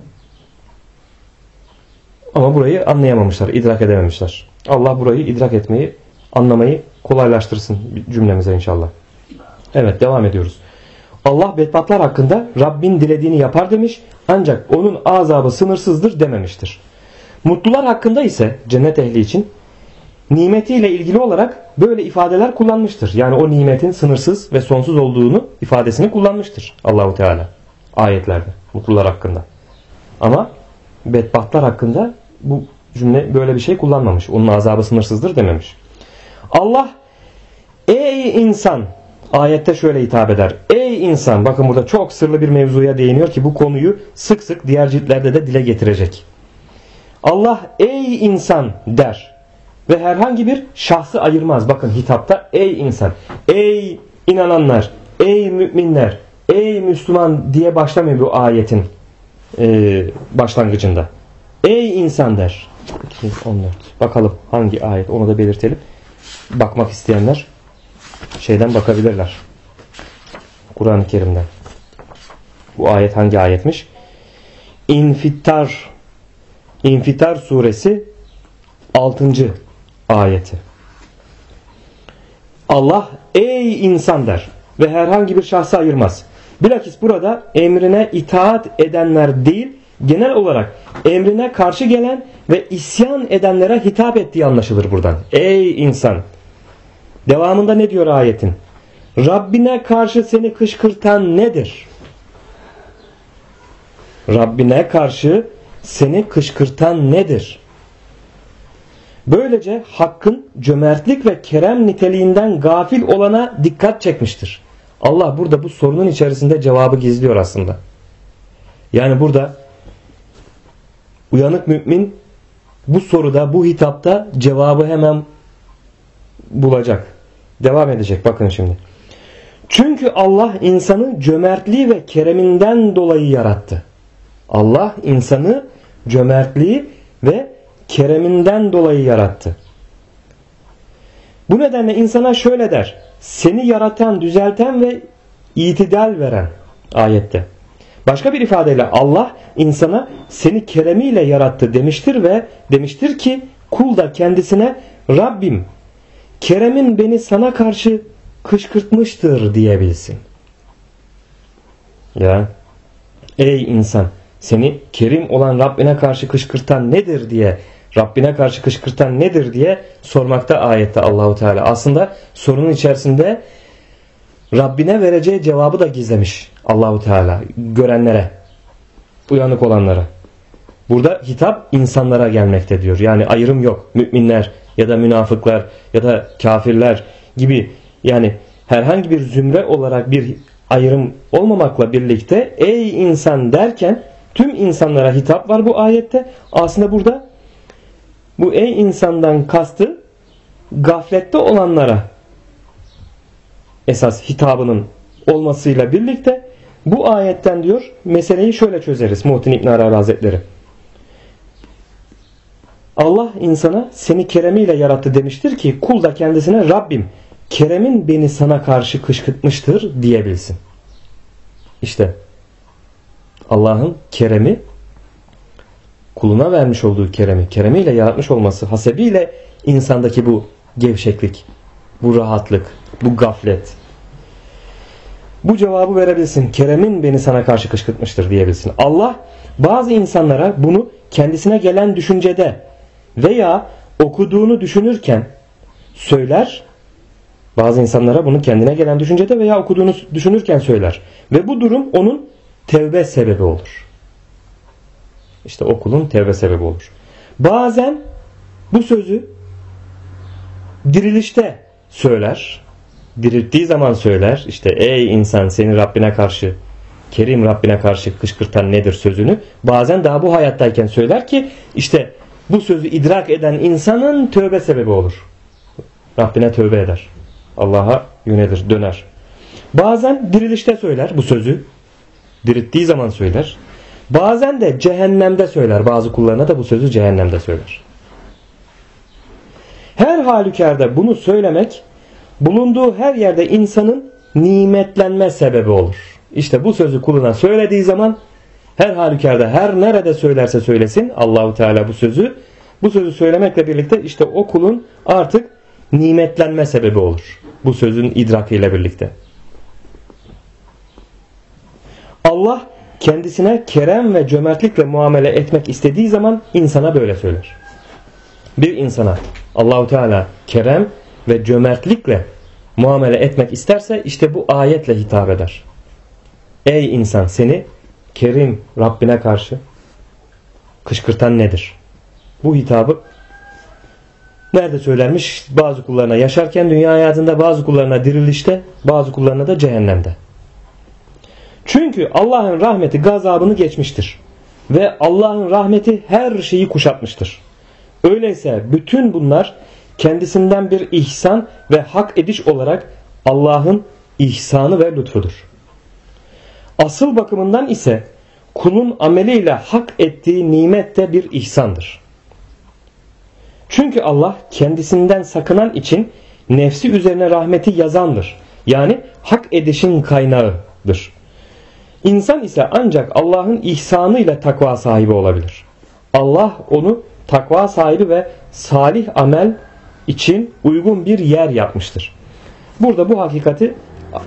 A: Ama burayı anlayamamışlar, idrak edememişler. Allah burayı idrak etmeyi, anlamayı kolaylaştırsın cümlemize inşallah. Evet, devam ediyoruz. Allah bedbahtlar hakkında Rabbin dilediğini yapar demiş, ancak onun azabı sınırsızdır dememiştir. Mutlular hakkında ise cennet ehli için nimetiyle ilgili olarak böyle ifadeler kullanmıştır. Yani o nimetin sınırsız ve sonsuz olduğunu ifadesini kullanmıştır Allahu Teala ayetlerde mutlular hakkında. Ama bedbahtlar hakkında bu cümle böyle bir şey kullanmamış. Onun azabı sınırsızdır dememiş. Allah ey insan, ayette şöyle hitap eder. Ey insan, bakın burada çok sırlı bir mevzuya değiniyor ki bu konuyu sık sık diğer ciltlerde de dile getirecek. Allah ey insan der ve herhangi bir şahsı ayırmaz. Bakın hitapta ey insan, ey inananlar, ey müminler, ey Müslüman diye başlamıyor bu ayetin başlangıcında. Ey insan der. 214. Bakalım hangi ayet, onu da belirtelim. Bakmak isteyenler şeyden bakabilirler. Kur'an-ı Kerim'den. Bu ayet hangi ayetmiş? İnfitar suresi 6. ayeti. Allah ey insan der ve herhangi bir şahsı ayırmaz. Bilakis burada emrine itaat edenler değil, genel olarak emrine karşı gelen ve isyan edenlere hitap ettiği anlaşılır buradan. Ey insan! Devamında ne diyor ayetin? Rabbine karşı seni kışkırtan nedir? Rabbine karşı seni kışkırtan nedir? Böylece hakkın cömertlik ve kerem niteliğinden gafil olana dikkat çekmiştir. Allah burada bu sorunun içerisinde cevabı gizliyor aslında. Yani burada uyanık mümin bu soruda, bu hitapta cevabı hemen bulacak. Devam edecek. Bakın şimdi. Çünkü Allah insanı cömertliği ve kereminden dolayı yarattı. Allah insanı cömertliği ve kereminden dolayı yarattı. Bu nedenle insana şöyle der. Seni yaratan, düzelten ve itidal veren ayette. Başka bir ifadeyle Allah insana seni keremiyle yarattı demiştir ve demiştir ki kul da kendisine Rabbim keremin beni sana karşı kışkırtmıştır diyebilsin. Ya ey insan, seni kerim olan Rabbine karşı kışkırtan nedir diye, Rabbine karşı kışkırtan nedir diye sormakta ayette Allahu Teala. Aslında sorunun içerisinde Rabbine vereceği cevabı da gizlemiş Allahu Teala görenlere, uyanık olanlara. Burada hitap insanlara gelmekte diyor. Yani ayrım yok. Müminler ya da münafıklar ya da kafirler gibi, yani herhangi bir zümre olarak bir ayrım olmamakla birlikte ey insan derken tüm insanlara hitap var bu ayette. Aslında burada bu ey insandan kastı gaflette olanlara esas hitabının olmasıyla birlikte bu ayetten diyor meseleyi şöyle çözeriz Muhittin İbn Arabi Hazretleri. Allah insana seni keremiyle yarattı demiştir ki kul da kendisine Rabbim keremin beni sana karşı kışkırtmıştır diyebilsin. İşte Allah'ın keremi, kuluna vermiş olduğu keremiyle yaratmış olması hasebiyle insandaki bu gevşeklik, bu rahatlık, bu gaflet, bu cevabı verebilsin. Keremin beni sana karşı kışkırtmıştır diyebilsin. Allah bazı insanlara bunu kendisine gelen düşüncede veya okuduğunu düşünürken söyler. Bazı insanlara bunu kendine gelen düşüncede veya okuduğunu düşünürken söyler. Ve bu durum onun tevbe sebebi olur. İşte o kulun tevbe sebebi olur. Bazen bu sözü dirilişte söyler. Dirilttiği zaman söyler. İşte ey insan seni Rabbine karşı, Kerim Rabbine karşı kışkırtan nedir sözünü. Bazen daha bu hayattayken söyler ki işte bu sözü idrak eden insanın tövbe sebebi olur. Rabbine tövbe eder. Allah'a yönelir, döner. Bazen dirilişte söyler bu sözü. Dirilttiği zaman söyler. Bazen de cehennemde söyler. Bazı kullarına da bu sözü cehennemde söyler. Her halükarda bunu söylemek bulunduğu her yerde insanın nimetlenme sebebi olur. İşte bu sözü kuluna söylediği zaman her halükarda her nerede söylerse söylesin Allahu Teala bu sözü söylemekle birlikte işte o kulun artık nimetlenme sebebi olur. Bu sözün idrakıyla birlikte. Allah kendisine kerem ve cömertlikle muamele etmek istediği zaman insana böyle söyler. Bir insana Allahu Teala kerem ve cömertlikle muamele etmek isterse işte bu ayetle hitap eder. Ey insan seni Kerim Rabbine karşı kışkırtan nedir? Bu hitabı nerede söylermiş? Bazı kullarına yaşarken dünya hayatında, bazı kullarına dirilişte, bazı kullarına da cehennemde. Çünkü Allah'ın rahmeti gazabını geçmiştir. Ve Allah'ın rahmeti her şeyi kuşatmıştır. Öyleyse bütün bunlar kendisinden bir ihsan ve hak ediş olarak Allah'ın ihsanı ve lütfudur. Asıl bakımından ise kulun ameliyle hak ettiği nimet de bir ihsandır. Çünkü Allah kendisinden sakınan için nefsi üzerine rahmeti yazandır. Yani hak edişin kaynağıdır. İnsan ise ancak Allah'ın ihsanıyla takva sahibi olabilir. Allah onu takva sahibi ve salih amel için uygun bir yer yapmıştır. Burada bu hakikati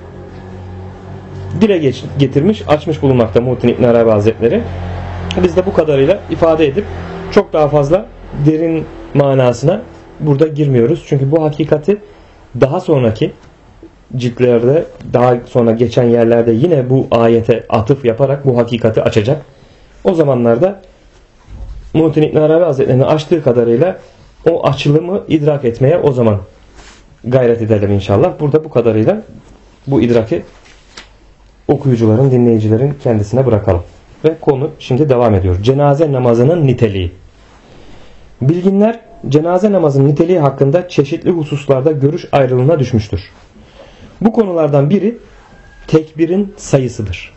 A: dile getirmiş, açmış bulunmakta Muhittin İbn Arabi Hazretleri. Biz de bu kadarıyla ifade edip çok daha fazla derin manasına burada girmiyoruz. Çünkü bu hakikati daha sonraki ciltlerde, daha sonra geçen yerlerde yine bu ayete atıf yaparak bu hakikati açacak. O zamanlarda Muhittin İbn Arabi Hazretleri'nin açtığı kadarıyla o açılımı idrak etmeye o zaman gayret edelim inşallah. Burada bu kadarıyla bu idraki okuyucuların, dinleyicilerin kendisine bırakalım. Ve konu şimdi devam ediyor. Cenaze namazının niteliği. Bilginler cenaze namazının niteliği hakkında çeşitli hususlarda görüş ayrılığına düşmüştür. Bu konulardan biri tekbirin sayısıdır.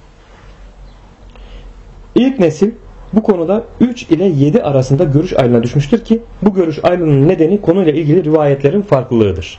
A: İlk nesil bu konuda 3 ile 7 arasında görüş ayrılığına düşmüştür ki bu görüş ayrılığının nedeni konuyla ilgili rivayetlerin farklılığıdır.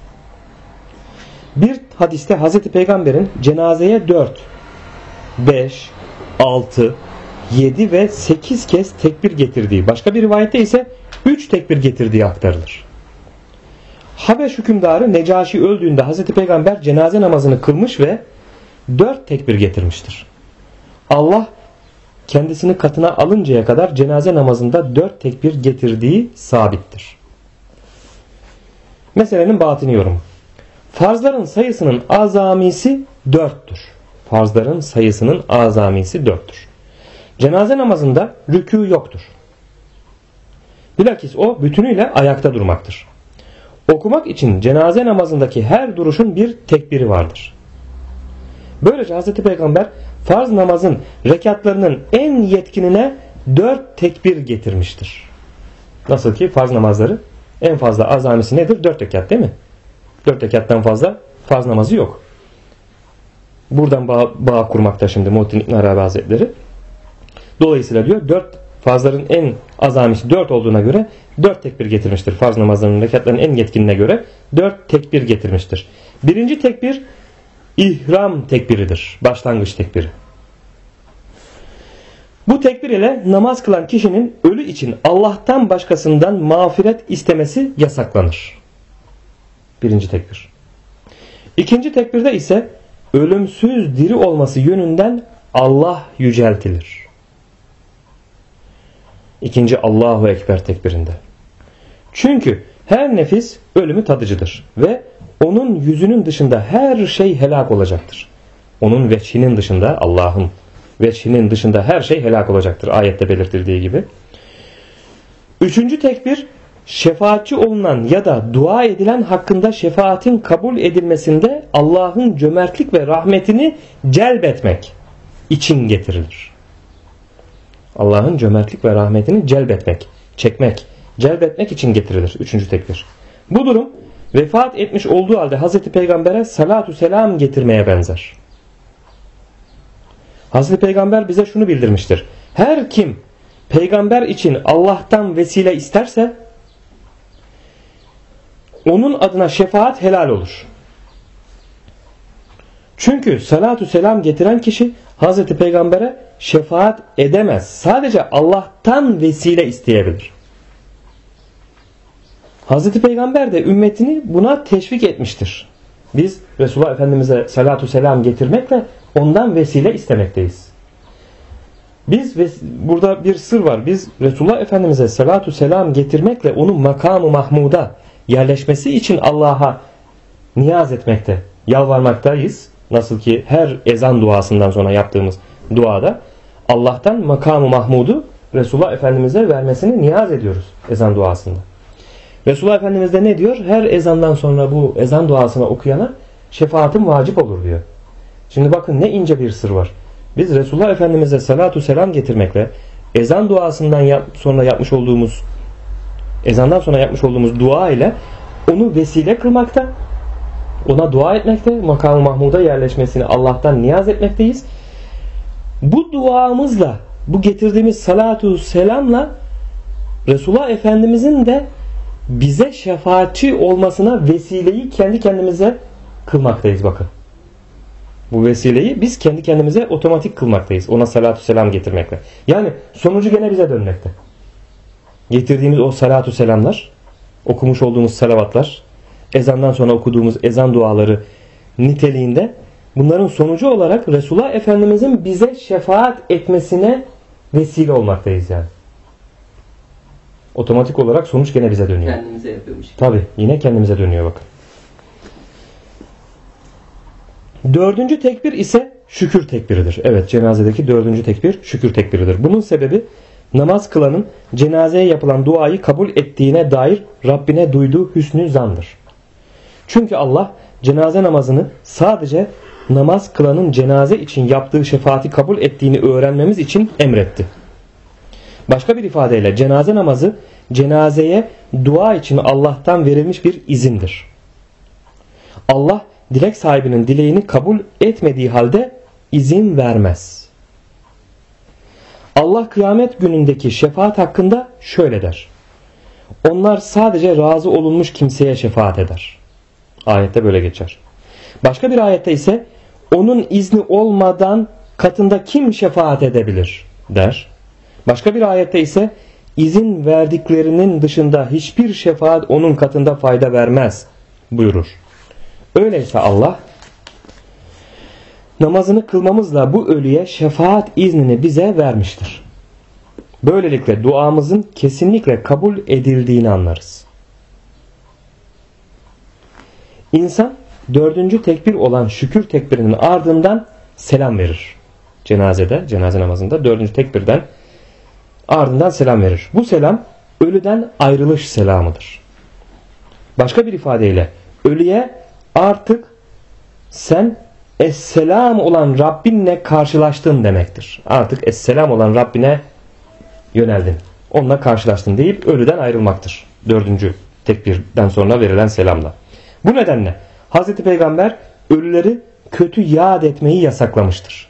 A: Bir hadiste Hz. Peygamber'in cenazeye 4, 5, 6, 7 ve 8 kez tekbir getirdiği, başka bir rivayette ise 3 tekbir getirdiği aktarılır. Habeş hükümdarı Necaşi öldüğünde Hz. Peygamber cenaze namazını kılmış ve 4 tekbir getirmiştir. Allah kendisini katına alıncaya kadar cenaze namazında 4 tekbir getirdiği sabittir. Meselenin batini yorumu. Farzların sayısının azamisi 4'tür. Farzların sayısının azamisi 4'tür. Cenaze namazında rükû yoktur. Bilakis o bütünüyle ayakta durmaktır. Okumak için cenaze namazındaki her duruşun bir tekbiri vardır. Böylece Hz. Peygamber farz namazın rekatlarının en yetkinine 4 tekbir getirmiştir. Nasıl ki farz namazları en fazla azamisi nedir? 4 rekat değil mi? 4 rekattan fazla farz namazı yok. Buradan bağ kurmakta şimdi Muhittin İbn Arabi Hazretleri. Dolayısıyla diyor 4 farzların en azamisi 4 olduğuna göre 4 tekbir getirmiştir. Farz namazlarının rekatlarının en yetkinine göre 4 tekbir getirmiştir. Birinci tekbir ihram tekbiridir. Başlangıç tekbiri. Bu tekbir ile namaz kılan kişinin ölü için Allah'tan başkasından mağfiret istemesi yasaklanır. Birinci tekbir. İkinci tekbirde ise ölümsüz diri olması yönünden Allah yüceltilir. İkinci Allahu Ekber tekbirinde. Çünkü her nefis ölümü tadıcıdır ve onun yüzünün dışında her şey helak olacaktır. Onun veçhinin dışında, Allah'ın veçhinin dışında her şey helak olacaktır. Ayette belirtildiği gibi. Üçüncü tekbir, şefaatçi olunan ya da dua edilen hakkında şefaatin kabul edilmesinde Allah'ın cömertlik ve rahmetini celbetmek için getirilir. Allah'ın cömertlik ve rahmetini celbetmek, çekmek, celbetmek için getirilir. Üçüncü tekbir. Bu durum vefat etmiş olduğu halde Hazreti Peygamber'e salatu selam getirmeye benzer. Hazreti Peygamber bize şunu bildirmiştir. Her kim peygamber için Allah'tan vesile isterse onun adına şefaat helal olur. Çünkü salatu selam getiren kişi Hazreti Peygamber'e şefaat edemez. Sadece Allah'tan vesile isteyebilir. Hazreti Peygamber de ümmetini buna teşvik etmiştir. Biz Resulullah Efendimiz'e salatu selam getirmekle ondan vesile istemekteyiz. Burada bir sır var. Biz Resulullah Efendimiz'e salatu selam getirmekle onun makamı mahmuda yerleşmesi için Allah'a niyaz etmekte, yalvarmaktayız. Nasıl ki her ezan duasından sonra yaptığımız duada Allah'tan makamı mahmudu Resulullah Efendimiz'e vermesini niyaz ediyoruz ezan duasında. Resulullah Efendimiz de ne diyor? Her ezandan sonra bu ezan duasını okuyana şefaatim vacip olur diyor. Şimdi bakın ne ince bir sır var. Biz Resulullah Efendimiz'e salatu selam getirmekle ezan duasından sonra yapmış olduğumuz ezandan sonra yapmış olduğumuz dua ile onu vesile kılmakta, ona dua etmekte, makam-ı mahmuda yerleşmesini Allah'tan niyaz etmekteyiz. Bu duamızla, bu getirdiğimiz salatu selamla Resulullah Efendimizin de bize şefaatçi olmasına vesileyi kendi kendimize kılmaktayız bakın. Bu vesileyi biz kendi kendimize otomatik kılmaktayız. Ona salatu selam getirmekle. Yani sonucu gene bize dönmekte. Getirdiğimiz o salatu selamlar, okumuş olduğumuz salavatlar, ezandan sonra okuduğumuz ezan duaları niteliğinde bunların sonucu olarak Resulullah Efendimizin bize şefaat etmesine vesile olmaktayız yani. Otomatik olarak sonuç gene bize dönüyor.
B: Kendimize yapıyormuş.
A: Tabi yine kendimize dönüyor bakın. Dördüncü tekbir ise şükür tekbiridir. Evet, cenazedeki dördüncü tekbir şükür tekbiridir. Bunun sebebi namaz kılanın cenazeye yapılan duayı kabul ettiğine dair Rabbine duyduğu hüsnü zandır. Çünkü Allah cenaze namazını sadece namaz kılanın cenaze için yaptığı şefaati kabul ettiğini öğrenmemiz için emretti. Başka bir ifadeyle cenaze namazı cenazeye dua için Allah'tan verilmiş bir izindir. Allah dilek sahibinin dileğini kabul etmediği halde izin vermez. Allah kıyamet günündeki şefaat hakkında şöyle der. Onlar sadece razı olunmuş kimseye şefaat eder. Ayette böyle geçer. Başka bir ayette ise onun izni olmadan katında kim şefaat edebilir der. Başka bir ayette ise izin verdiklerinin dışında hiçbir şefaat onun katında fayda vermez buyurur. Öyleyse Allah namazını kılmamızla bu ölüye şefaat iznini bize vermiştir. Böylelikle duamızın kesinlikle kabul edildiğini anlarız. İnsan dördüncü tekbir olan şükür tekbirinin ardından selam verir. Cenaze namazında dördüncü tekbirden ardından selam verir. Bu selam ölüden ayrılış selamıdır. Başka bir ifadeyle ölüye artık sen Esselam olan Rabbinle karşılaştın demektir. Artık Esselam olan Rabbine yöneldin. onunla karşılaştın deyip ölüden ayrılmaktır. 4. tekbirden sonra verilen selamla. Bu nedenle Hazreti Peygamber ölüleri kötü yad etmeyi yasaklamıştır.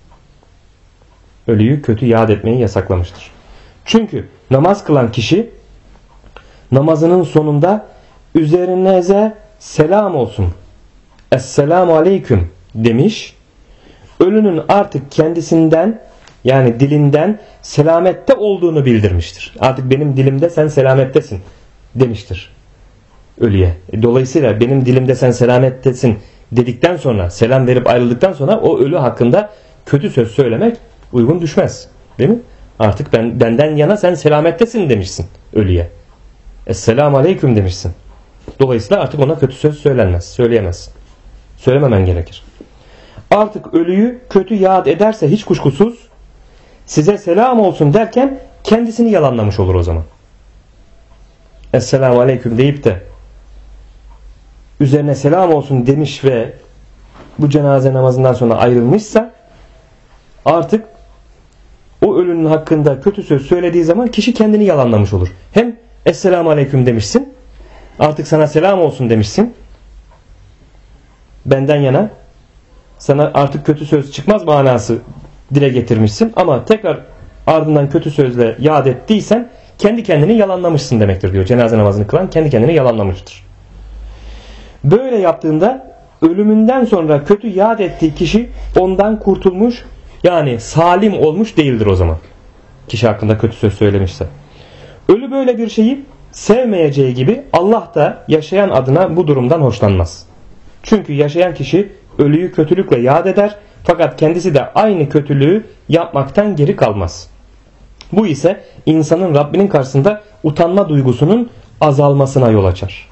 A: Ölüyü kötü yad etmeyi yasaklamıştır. Çünkü namaz kılan kişi namazının sonunda üzerinize selam olsun, Esselamu Aleyküm demiş. Ölünün artık kendisinden, yani dilinden selamette olduğunu bildirmiştir. Artık benim dilimde sen selamettesin demiştir ölüye. Dolayısıyla benim dilimde sen selamettesin dedikten sonra, selam verip ayrıldıktan sonra o ölü hakkında kötü söz söylemek uygun düşmez. Değil mi? Artık benden yana sen selamettesin demişsin ölüye. Esselamu Aleyküm demişsin. Dolayısıyla artık ona kötü söz söylenmez, söyleyemezsin. Söylememen gerekir. Artık ölüyü kötü yad ederse hiç kuşkusuz size selam olsun derken kendisini yalanlamış olur o zaman. Esselamu Aleyküm deyip de üzerine selam olsun demiş ve bu cenaze namazından sonra ayrılmışsa artık o ölünün hakkında kötü söz söylediği zaman kişi kendini yalanlamış olur. Hem Esselamu Aleyküm demişsin, artık sana selam olsun demişsin, benden yana sana artık kötü söz çıkmaz manası dile getirmişsin ama tekrar ardından kötü sözle yad ettiysen kendi kendini yalanlamışsın demektir diyor. Cenaze namazını kılan kendi kendini yalanlamıştır. Böyle yaptığında ölümünden sonra kötü yad ettiği kişi ondan kurtulmuş, yani salim olmuş değildir o zaman. Kişi hakkında kötü söz söylemişse. Ölü böyle bir şeyi sevmeyeceği gibi Allah da yaşayan adına bu durumdan hoşlanmaz. Çünkü yaşayan kişi ölüyü kötülükle yad eder fakat kendisi de aynı kötülüğü yapmaktan geri kalmaz. Bu ise insanın Rabbinin karşısında utanma duygusunun azalmasına yol açar.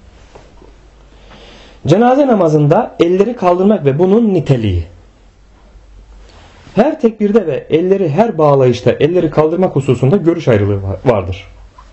A: Cenaze namazında elleri kaldırmak ve bunun niteliği. Her tekbirde ve elleri her bağlayışta elleri kaldırmak hususunda görüş ayrılığı vardır.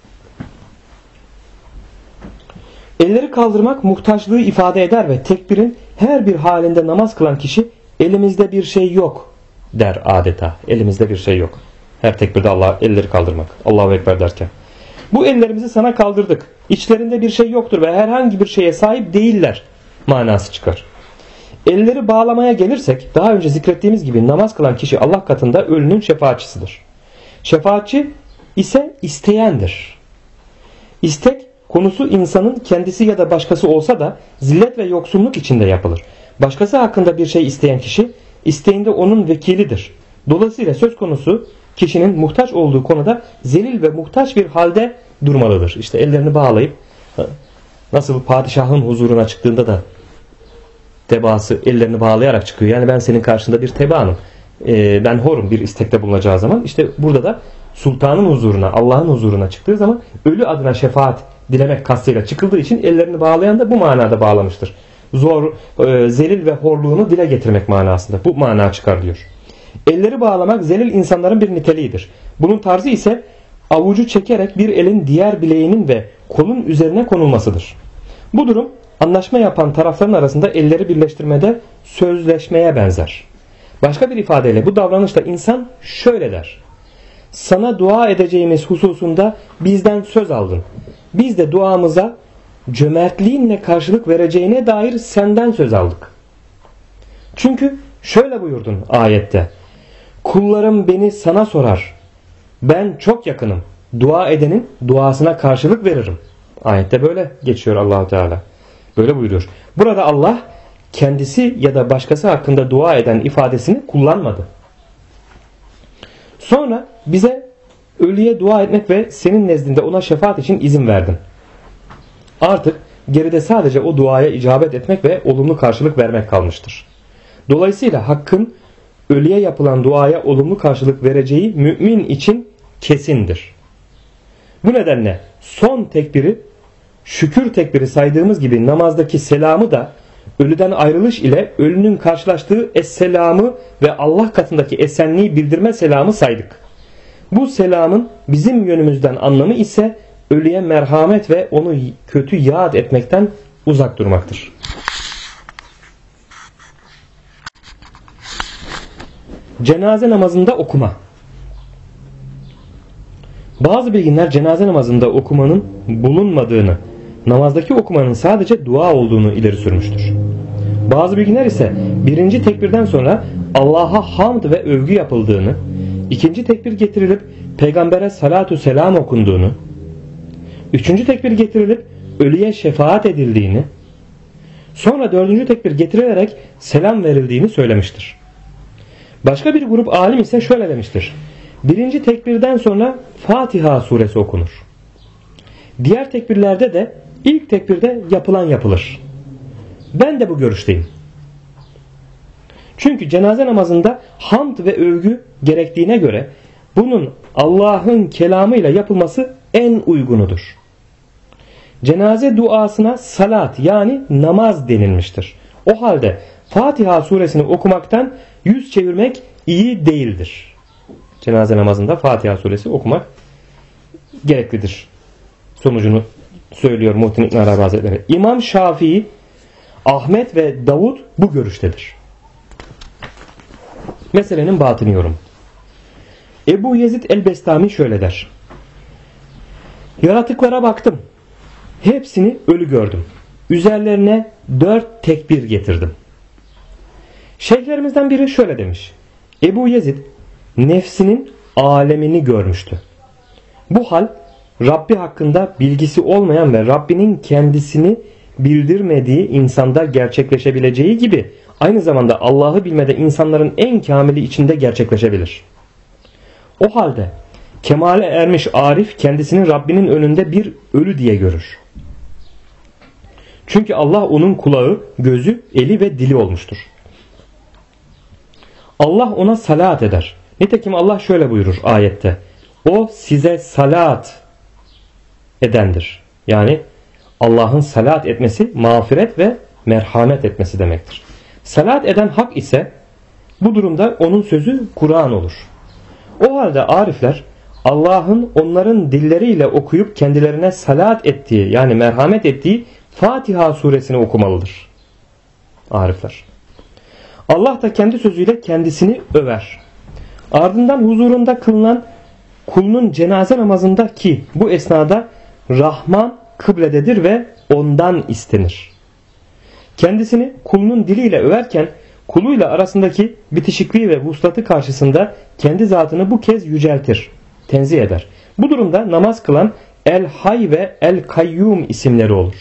A: Elleri kaldırmak muhtaçlığı ifade eder ve tekbirin her bir halinde namaz kılan kişi elimizde bir şey yok der adeta. Elimizde bir şey yok. Her tekbirde elleri kaldırmak. Allahu Ekber derken. Bu ellerimizi sana kaldırdık. İçlerinde bir şey yoktur ve herhangi bir şeye sahip değiller manası çıkar. Elleri bağlamaya gelirsek daha önce zikrettiğimiz gibi namaz kılan kişi Allah katında ölünün şefaatçisidir. Şefaatçi ise isteyendir. İstek konusu insanın kendisi ya da başkası olsa da zillet ve yoksunluk içinde yapılır. Başkası hakkında bir şey isteyen kişi isteğinde onun vekilidir. Dolayısıyla söz konusu kişinin muhtaç olduğu konuda zelil ve muhtaç bir halde durmalıdır. İşte ellerini bağlayıp nasıl padişahın huzuruna çıktığında da tebaası ellerini bağlayarak çıkıyor. Yani ben senin karşında bir tebaanım. Ben horum bir istekte bulunacağı zaman. İşte burada da sultanın huzuruna, Allah'ın huzuruna çıktığı zaman ölü adına şefaat dilemek kastıyla çıkıldığı için ellerini bağlayan da bu manada bağlamıştır. Zor, zelil ve horluğunu dile getirmek manasında. Bu mana çıkar diyor. Elleri bağlamak zelil insanların bir niteliğidir. Bunun tarzı ise avucu çekerek bir elin diğer bileğinin ve kolun üzerine konulmasıdır. Bu durum anlaşma yapan tarafların arasında elleri birleştirmede sözleşmeye benzer. Başka bir ifadeyle bu davranışla insan şöyle der: sana dua edeceğimiz hususunda bizden söz aldın. Biz de duamıza cömertliğinle karşılık vereceğine dair senden söz aldık. Çünkü şöyle buyurdun ayette: kullarım beni sana sorar. Ben çok yakınım. Dua edenin duasına karşılık veririm. Ayette böyle geçiyor Allah-u Teala. Böyle buyuruyor. Burada Allah kendisi ya da başkası hakkında dua eden ifadesini kullanmadı. Sonra bize ölüye dua etmek ve senin nezdinde ona şefaat için izin verdin. Artık geride sadece o duaya icabet etmek ve olumlu karşılık vermek kalmıştır. Dolayısıyla Hakk'ın ölüye yapılan duaya olumlu karşılık vereceği mümin için kesindir. Bu nedenle son tekbiri şükür tekbiri saydığımız gibi namazdaki selamı da ölüden ayrılış ile ölünün karşılaştığı esselamı ve Allah katındaki esenliği bildirme selamı saydık. Bu selamın bizim yönümüzden anlamı ise ölüye merhamet ve onu kötü yad etmekten uzak durmaktır. Cenaze namazında okuma. Bazı bilginler cenaze namazında okumanın bulunmadığını, namazdaki okumanın sadece dua olduğunu ileri sürmüştür. Bazı bilginler ise birinci tekbirden sonra Allah'a hamd ve övgü yapıldığını, ikinci tekbir getirilip peygambere salatu selam okunduğunu, üçüncü tekbir getirilip ölüye şefaat edildiğini, sonra dördüncü tekbir getirilerek selam verildiğini söylemiştir. Başka bir grup alim ise şöyle demiştir: birinci tekbirden sonra Fatiha suresi okunur. Diğer tekbirlerde de ilk tekbirde yapılan yapılır. Ben de bu görüşteyim. Çünkü cenaze namazında hamd ve övgü gerektiğine göre bunun Allah'ın kelamıyla yapılması en uygunudur. Cenaze duasına salat yani namaz denilmiştir. O halde Fatiha suresini okumaktan yüz çevirmek iyi değildir. Cenaze namazında Fatiha suresi okumak gereklidir sonucunu söylüyor Muhittin İbn Arabi Hazretleri. İmam Şafii, Ahmet ve Davud bu görüştedir. Meselenin batını yorum. Ebu Yezid el-Bestami şöyle der: yaratıklara baktım. Hepsini ölü gördüm. Üzerlerine 4 tekbir getirdim. Şeyhlerimizden biri şöyle demiş: Ebu Yezid nefsinin alemini görmüştü. Bu hal Rabbi hakkında bilgisi olmayan ve Rabbinin kendisini bildirmediği insanda gerçekleşebileceği gibi aynı zamanda Allah'ı bilmede insanların en kamili içinde gerçekleşebilir. O halde kemale ermiş arif kendisini Rabbinin önünde bir ölü diye görür. Çünkü Allah onun kulağı, gözü, eli ve dili olmuştur. Allah ona salat eder. Nitekim Allah şöyle buyurur ayette: o size salat edendir. Yani Allah'ın salat etmesi mağfiret ve merhamet etmesi demektir. Salat eden hak ise bu durumda onun sözü Kur'an olur. O halde arifler Allah'ın onların dilleriyle okuyup kendilerine salat ettiği yani merhamet ettiği Fatiha suresini okumalıdır. Arifler. Allah da kendi sözüyle kendisini över. Ardından huzurunda kılınan kulunun cenaze namazında ki bu esnada Rahman kıblededir ve ondan istenir. Kendisini kulunun diliyle överken kuluyla arasındaki bitişikliği ve vuslatı karşısında kendi zatını bu kez yüceltir, tenzih eder. Bu durumda namaz kılan El Hay ve El Kayyum isimleri olur.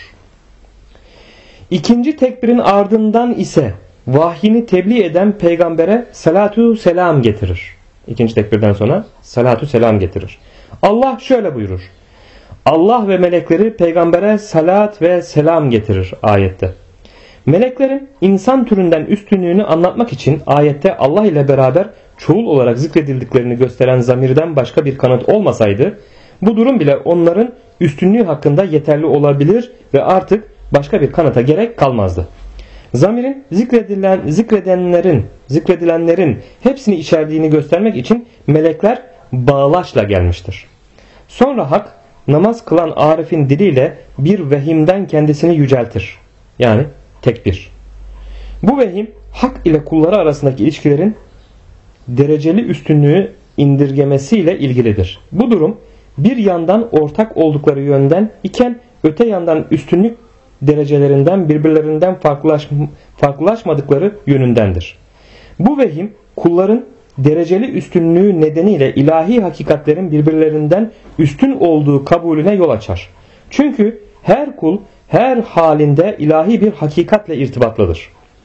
A: İkinci tekbirin ardından ise vahyini tebliğ eden peygambere salatu selam getirir. İkinci tekbirden sonra salatu selam getirir. Allah şöyle buyurur: Allah ve melekleri peygambere salat ve selam getirir ayette. Meleklerin insan türünden üstünlüğünü anlatmak için ayette Allah ile beraber çoğul olarak zikredildiklerini gösteren zamirden başka bir kanıt olmasaydı bu durum bile onların üstünlüğü hakkında yeterli olabilir ve artık başka bir kanıta gerek kalmazdı. Zamirin zikredilenlerin hepsini içerdiğini göstermek için melekler bağlaçla gelmiştir. Sonra hak namaz kılan arifin diliyle bir vehimden kendisini yüceltir. Yani tekbir. Bu vehim hak ile kulları arasındaki ilişkilerin dereceli üstünlüğü indirgemesiyle ilgilidir. Bu durum bir yandan ortak oldukları yönden iken öte yandan üstünlük derecelerinden birbirlerinden farklılaşmadıkları yönündendir. Bu vehim kulların dereceli üstünlüğü nedeniyle ilahi hakikatlerin birbirlerinden üstün olduğu kabulüne yol açar. Çünkü her kul her halinde ilahi bir hakikatle irtibatlıdır.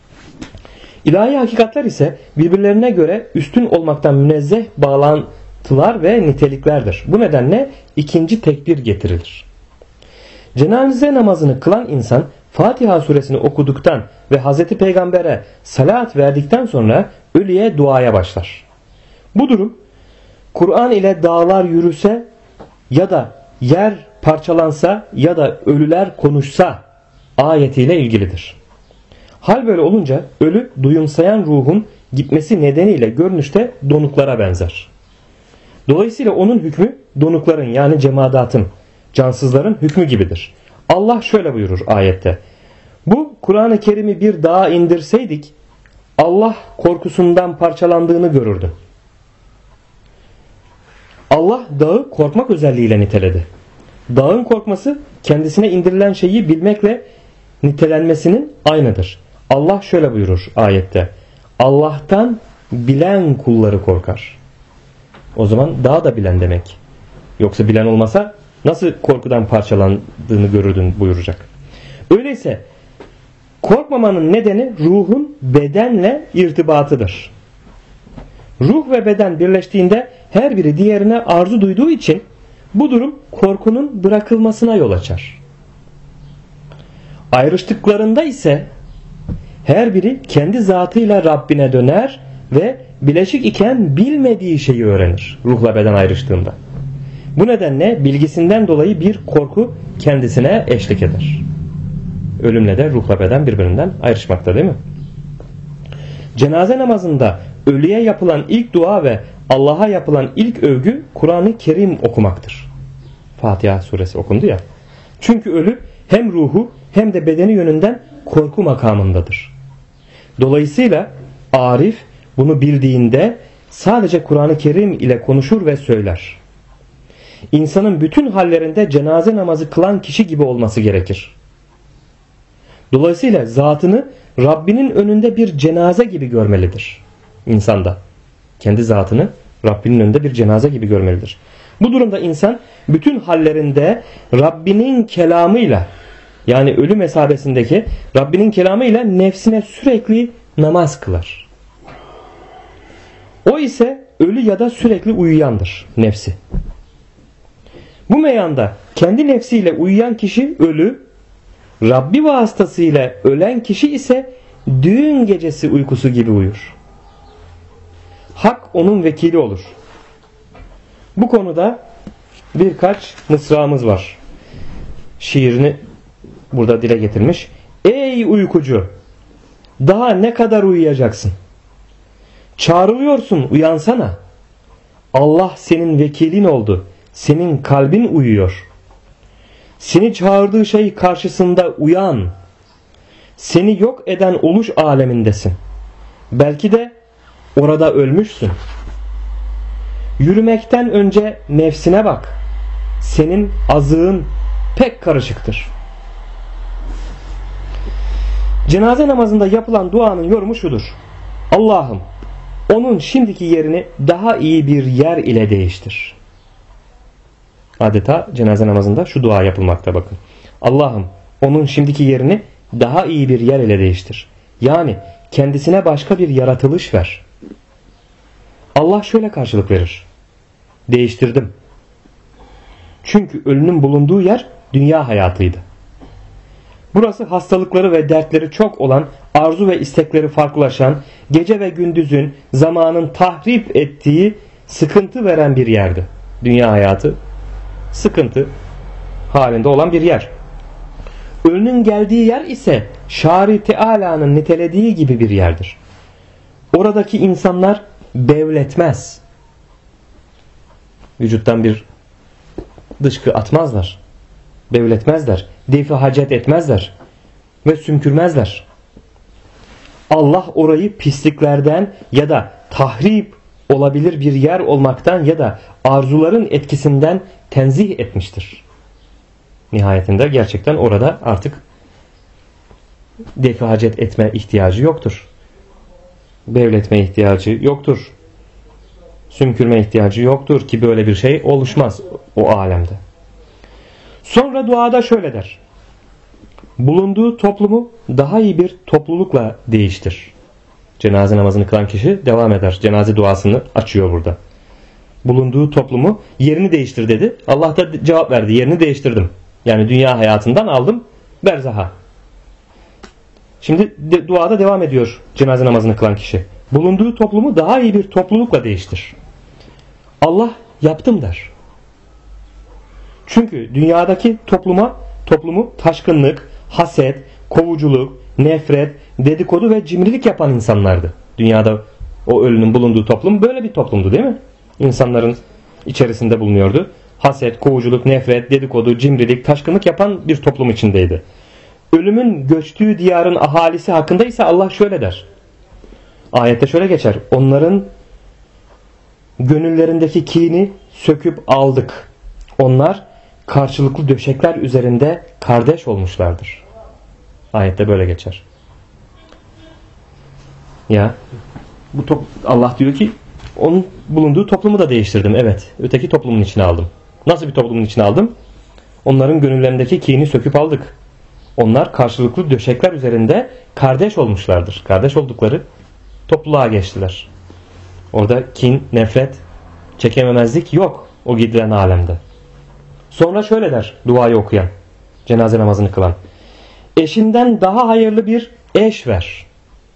A: İlahi hakikatler ise birbirlerine göre üstün olmaktan münezzeh bağlantılar ve niteliklerdir. Bu nedenle ikinci tekbir getirilir. Cenaze namazını kılan insan Fatiha suresini okuduktan ve Hazreti Peygamber'e salat verdikten sonra ölüye duaya başlar. Bu durum Kur'an ile dağlar yürüse ya da yer parçalansa ya da ölüler konuşsa ayetiyle ilgilidir. Hal böyle olunca ölü duyumsayan ruhun gitmesi nedeniyle görünüşte donuklara benzer. Dolayısıyla onun hükmü donukların yani cemadatın, cansızların hükmü gibidir. Allah şöyle buyurur ayette: bu Kur'an-ı Kerim'i bir dağa indirseydik Allah korkusundan parçalandığını görürdün. Allah dağı korkmak özelliğiyle niteledi. Dağın korkması kendisine indirilen şeyi bilmekle nitelenmesinin aynıdır. Allah şöyle buyurur ayette: Allah'tan bilen kulları korkar. O zaman dağ da bilen demek. Yoksa bilen olmasa nasıl korkudan parçalandığını görürdün buyuracak. Öyleyse korkmamanın nedeni ruhun bedenle irtibatıdır. Ruh ve beden birleştiğinde her biri diğerine arzu duyduğu için bu durum korkunun bırakılmasına yol açar. Ayrıştıklarında ise her biri kendi zatıyla Rabbine döner ve bileşik iken bilmediği şeyi öğrenir ruhla beden ayrıştığında. Bu nedenle bilgisinden dolayı bir korku kendisine eşlik eder. Ölümle de ruhla beden birbirinden ayrışmakta, değil mi? Cenaze namazında ölüye yapılan ilk dua ve Allah'a yapılan ilk övgü Kur'an-ı Kerim okumaktır. Fatiha suresi okundu ya. Çünkü ölü hem ruhu hem de bedeni yönünden korku makamındadır. Dolayısıyla arif bunu bildiğinde sadece Kur'an-ı Kerim ile konuşur ve söyler. İnsanın bütün hallerinde cenaze namazı kılan kişi gibi olması gerekir. Dolayısıyla zatını Rabbinin önünde bir cenaze gibi görmelidir. İnsanda kendi zatını Rabbinin önünde bir cenaze gibi görmelidir. Bu durumda insan bütün hallerinde Rabbinin kelamıyla, yani ölüm mesabesindeki Rabbinin kelamıyla nefsine sürekli namaz kılar. O ise ölü ya da sürekli uyuyandır nefsi. Bu meyanda kendi nefsiyle uyuyan kişi ölü, Rabbi vasıtasıyla ölen kişi ise düğün gecesi uykusu gibi uyur. Hak onun vekili olur. Bu konuda birkaç mısramız var. Şiirini burada dile getirmiş. Ey uykucu! Daha ne kadar uyuyacaksın? Çağrılıyorsun, uyansana. Allah senin vekilin oldu. Senin kalbin uyuyor. Seni çağırdığı şey karşısında uyan. Seni yok eden oluş alemindesin. Belki de orada ölmüşsün. Yürümekten önce nefsine bak. Senin azığın pek karışıktır. Cenaze namazında yapılan duanın yorumu şudur: Allah'ım onun şimdiki yerini daha iyi bir yer ile değiştir. Adeta cenaze namazında şu dua yapılmakta, bakın. Allah'ım onun şimdiki yerini daha iyi bir yer ile değiştir. Yani kendisine başka bir yaratılış ver. Allah şöyle karşılık verir: değiştirdim. Çünkü ölünün bulunduğu yer dünya hayatıydı. Burası hastalıkları ve dertleri çok olan, arzu ve istekleri farklılaşan, gece ve gündüzün, zamanın tahrip ettiği, sıkıntı veren bir yerdi. Dünya hayatı sıkıntı halinde olan bir yer. Ölünün geldiği yer ise Şari Teala'nın nitelediği gibi bir yerdir. Oradaki insanlar bevletmez. Vücuttan bir dışkı atmazlar. Bevletmezler. Defi hacet etmezler. Ve sümkürmezler. Allah orayı pisliklerden ya da tahrip olabilir bir yer olmaktan ya da arzuların etkisinden tenzih etmiştir. Nihayetinde gerçekten orada artık defi hacet etme ihtiyacı yoktur. Bevletme ihtiyacı yoktur. Sümkürme ihtiyacı yoktur ki böyle bir şey oluşmaz o alemde. Sonra duada şöyle der: bulunduğu toplumu daha iyi bir toplulukla değiştir. Cenaze namazını kılan kişi devam eder. Cenaze duasını açıyor burada. Bulunduğu toplumu, yerini değiştir dedi. Allah da cevap verdi: yerini değiştirdim. Yani dünya hayatından aldım berzaha. Şimdi duada devam ediyor cenaze namazını kılan kişi. Bulunduğu toplumu daha iyi bir toplulukla değiştir. Allah yaptım der. Çünkü dünyadaki toplumu taşkınlık, haset, kovuculuk, nefret, dedikodu ve cimrilik yapan insanlardı. Dünyada o ölünün bulunduğu toplum böyle bir toplumdu, değil mi? İnsanların içerisinde bulunuyordu. Haset, kovuculuk, nefret, dedikodu, cimrilik, taşkınlık yapan bir toplum içindeydi. Ölümün göçtüğü diyarın ahalisi hakkında ise Allah şöyle der. Ayette şöyle geçer: onların gönüllerindeki kini söküp aldık. Onlar karşılıklı döşekler üzerinde kardeş olmuşlardır. Ayette böyle geçer. Ya Allah diyor ki onun bulunduğu toplumu da değiştirdim. Evet, öteki toplumun içine aldım. Nasıl bir toplumun içine aldım? Onların gönüllerindeki kini söküp aldık. Onlar karşılıklı döşekler üzerinde kardeş olmuşlardır. Kardeş oldukları topluluğa geçtiler. Orada kin, nefret, çekememezlik yok o gidilen alemde. Sonra şöyle der duayı okuyan, cenaze namazını kılan. Eşinden daha hayırlı bir eş ver.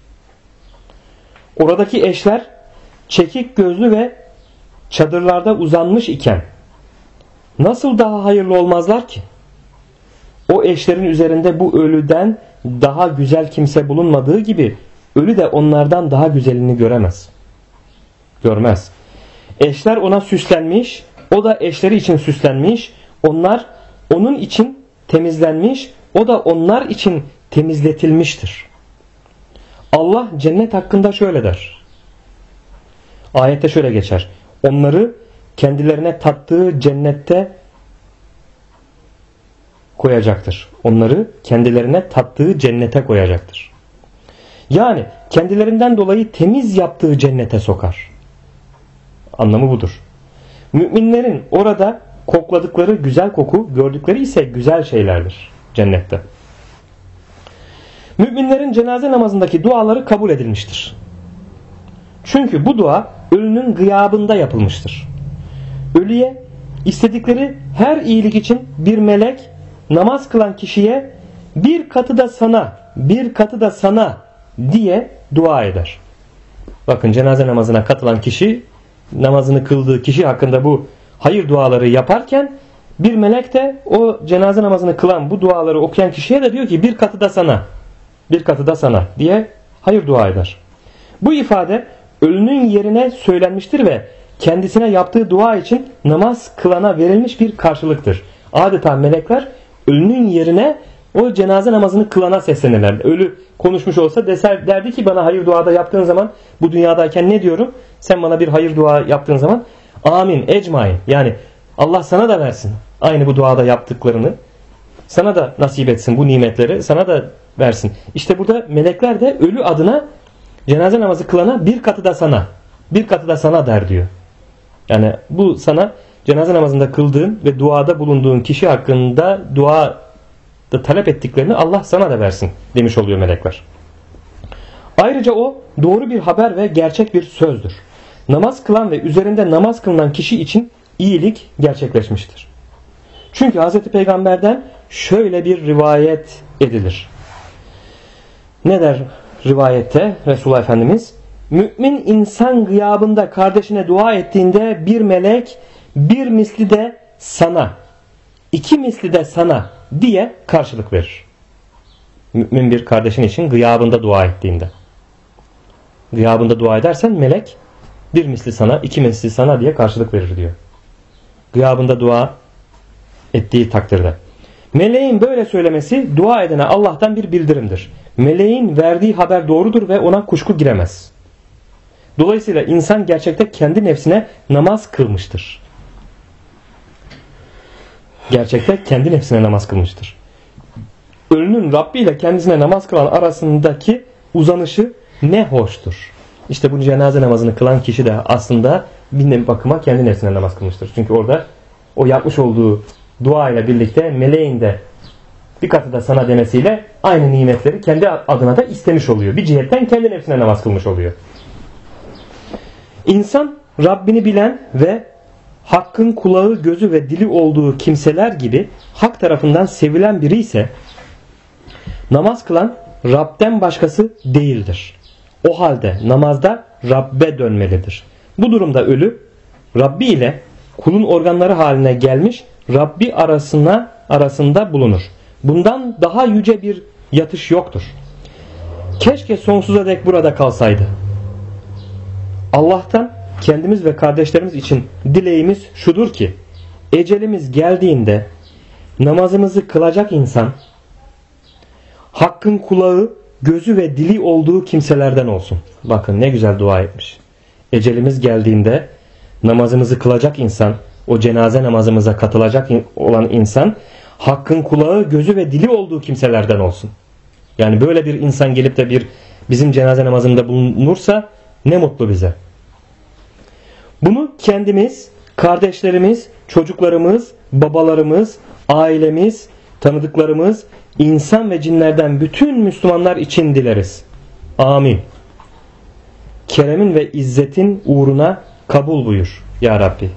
A: Oradaki eşler çekik gözlü ve çadırlarda uzanmış iken nasıl daha hayırlı olmazlar ki? O eşlerin üzerinde bu ölüden daha güzel kimse bulunmadığı gibi ölü de onlardan daha güzelini göremez. Görmez. Eşler ona süslenmiş, o da eşleri için süslenmiş, onlar onun için temizlenmiş, o da onlar için temizletilmiştir. Allah cennet hakkında şöyle der. Ayette şöyle geçer. Onları kendilerine tattığı cennette koyacaktır. Onları kendilerine tattığı cennete koyacaktır. Yani kendilerinden dolayı temiz yaptığı cennete sokar. Anlamı budur. Müminlerin orada kokladıkları güzel koku, gördükleri ise güzel şeylerdir cennette. Müminlerin cenaze namazındaki duaları kabul edilmiştir. Çünkü bu dua ölünün gıyabında yapılmıştır. Ölüye istedikleri her iyilik için bir melek namaz kılan kişiye bir katı da sana, bir katı da sana diye dua eder. Bakın cenaze namazına katılan kişi namazını kıldığı kişi hakkında bu hayır duaları yaparken bir melek de o cenaze namazını kılan bu duaları okuyan kişiye de diyor ki bir katı da sana, bir katı da sana diye hayır dua eder. Bu ifade ölünün yerine söylenmiştir ve kendisine yaptığı dua için namaz kılana verilmiş bir karşılıktır. Adeta melekler ölünün yerine o cenaze namazını kılana seslenirler. Ölü konuşmuş olsa derdi ki bana hayır duada yaptığın zaman bu dünyadayken ne diyorum? Sen bana bir hayır dua yaptığın zaman amin ecmain, yani Allah sana da versin aynı bu duada yaptıklarını, sana da nasip etsin bu nimetleri, sana da versin. İşte burada melekler de ölü adına cenaze namazı kılana bir katı da sana, bir katı da sana der diyor. Yani bu sana cenaze namazında kıldığın ve duada bulunduğun kişi hakkında duada talep ettiklerini Allah sana da versin demiş oluyor melekler. Ayrıca o doğru bir haber ve gerçek bir sözdür. Namaz kılan ve üzerinde namaz kılınan kişi için iyilik gerçekleşmiştir. Çünkü Hz. Peygamber'den şöyle bir rivayet edilir. Ne der rivayette Resulullah Efendimiz? Mümin insan gıyabında kardeşine dua ettiğinde bir melek bir misli de sana, iki misli de sana diye karşılık verir. Mümin bir kardeşin için gıyabında dua ettiğinde. Gıyabında dua edersen melek bir misli sana, iki misli sana diye karşılık verir diyor. Gıyabında dua ettiği takdirde. Meleğin böyle söylemesi dua edene Allah'tan bir bildirimdir. Meleğin verdiği haber doğrudur ve ona kuşku giremez. Dolayısıyla insan gerçekte kendi nefsine namaz kılmıştır. Gerçekte kendi nefsine namaz kılmıştır. Ölünün Rabbi ile kendisine namaz kılan arasındaki uzanışı ne hoştur. İşte bu cenaze namazını kılan kişi de aslında bir bakıma kendi nefsine namaz kılmıştır. Çünkü orada o yapmış olduğu dua ile birlikte meleğin de bir katı da sana demesiyle aynı nimetleri kendi adına da istemiş oluyor. Bir cihetten kendi nefsine namaz kılmış oluyor. İnsan Rabbini bilen ve hakkın kulağı, gözü ve dili olduğu kimseler gibi hak tarafından sevilen biri ise namaz kılan Rab'den başkası değildir. O halde namazda Rab'be dönmelidir. Bu durumda ölü Rabbi ile kulun organları haline gelmiş Rabbi arasında bulunur. Bundan daha yüce bir yatış yoktur. Keşke sonsuza dek burada kalsaydı. Allah'tan kendimiz ve kardeşlerimiz için dileğimiz şudur ki ecelimiz geldiğinde namazımızı kılacak insan hakkın kulağı, gözü ve dili olduğu kimselerden olsun. Bakın ne güzel dua etmiş. Ecelimiz geldiğinde namazımızı kılacak insan o cenaze namazımıza katılacak olan insan hakkın kulağı, gözü ve dili olduğu kimselerden olsun. Yani böyle bir insan gelip de bizim cenaze namazında bulunursa ne mutlu bize. Bunu kendimiz, kardeşlerimiz, çocuklarımız, babalarımız, ailemiz, tanıdıklarımız, insan ve cinlerden bütün Müslümanlar için dileriz. Amin. Keremin ve izzetin uğruna kabul buyur ya Rabbi.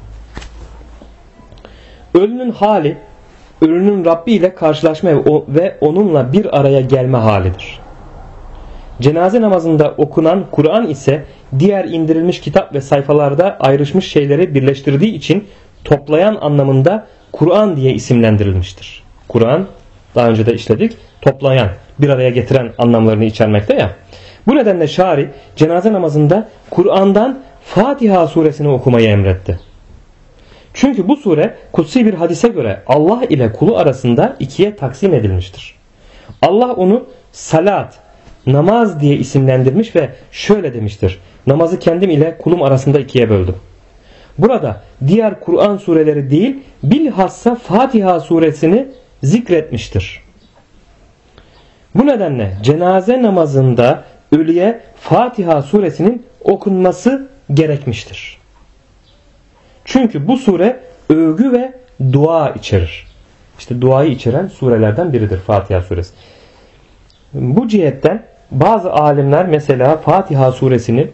A: Ölünün hali, ölünün Rabbi ile karşılaşma ve onunla bir araya gelme halidir. Cenaze namazında okunan Kur'an ise diğer indirilmiş kitap ve sayfalarda ayrışmış şeyleri birleştirdiği için toplayan anlamında Kur'an diye isimlendirilmiştir. Kur'an, daha önce de işledik, toplayan, bir araya getiren anlamlarını içermekte ya. Bu nedenle şari cenaze namazında Kur'an'dan Fatiha suresini okumayı emretti. Çünkü bu sure kutsi bir hadise göre Allah ile kulu arasında ikiye taksim edilmiştir. Allah onu salat, namaz diye isimlendirmiş ve şöyle demiştir: namazı kendim ile kulum arasında ikiye böldüm. Burada diğer Kur'an sureleri değil, bilhassa Fatiha suresini zikretmiştir. Bu nedenle cenaze namazında ölüye Fatiha suresinin okunması gerekmiştir. Çünkü bu sure övgü ve dua içerir. İşte duayı içeren surelerden biridir Fatiha suresi. Bu cihetten bazı alimler mesela Fatiha suresini,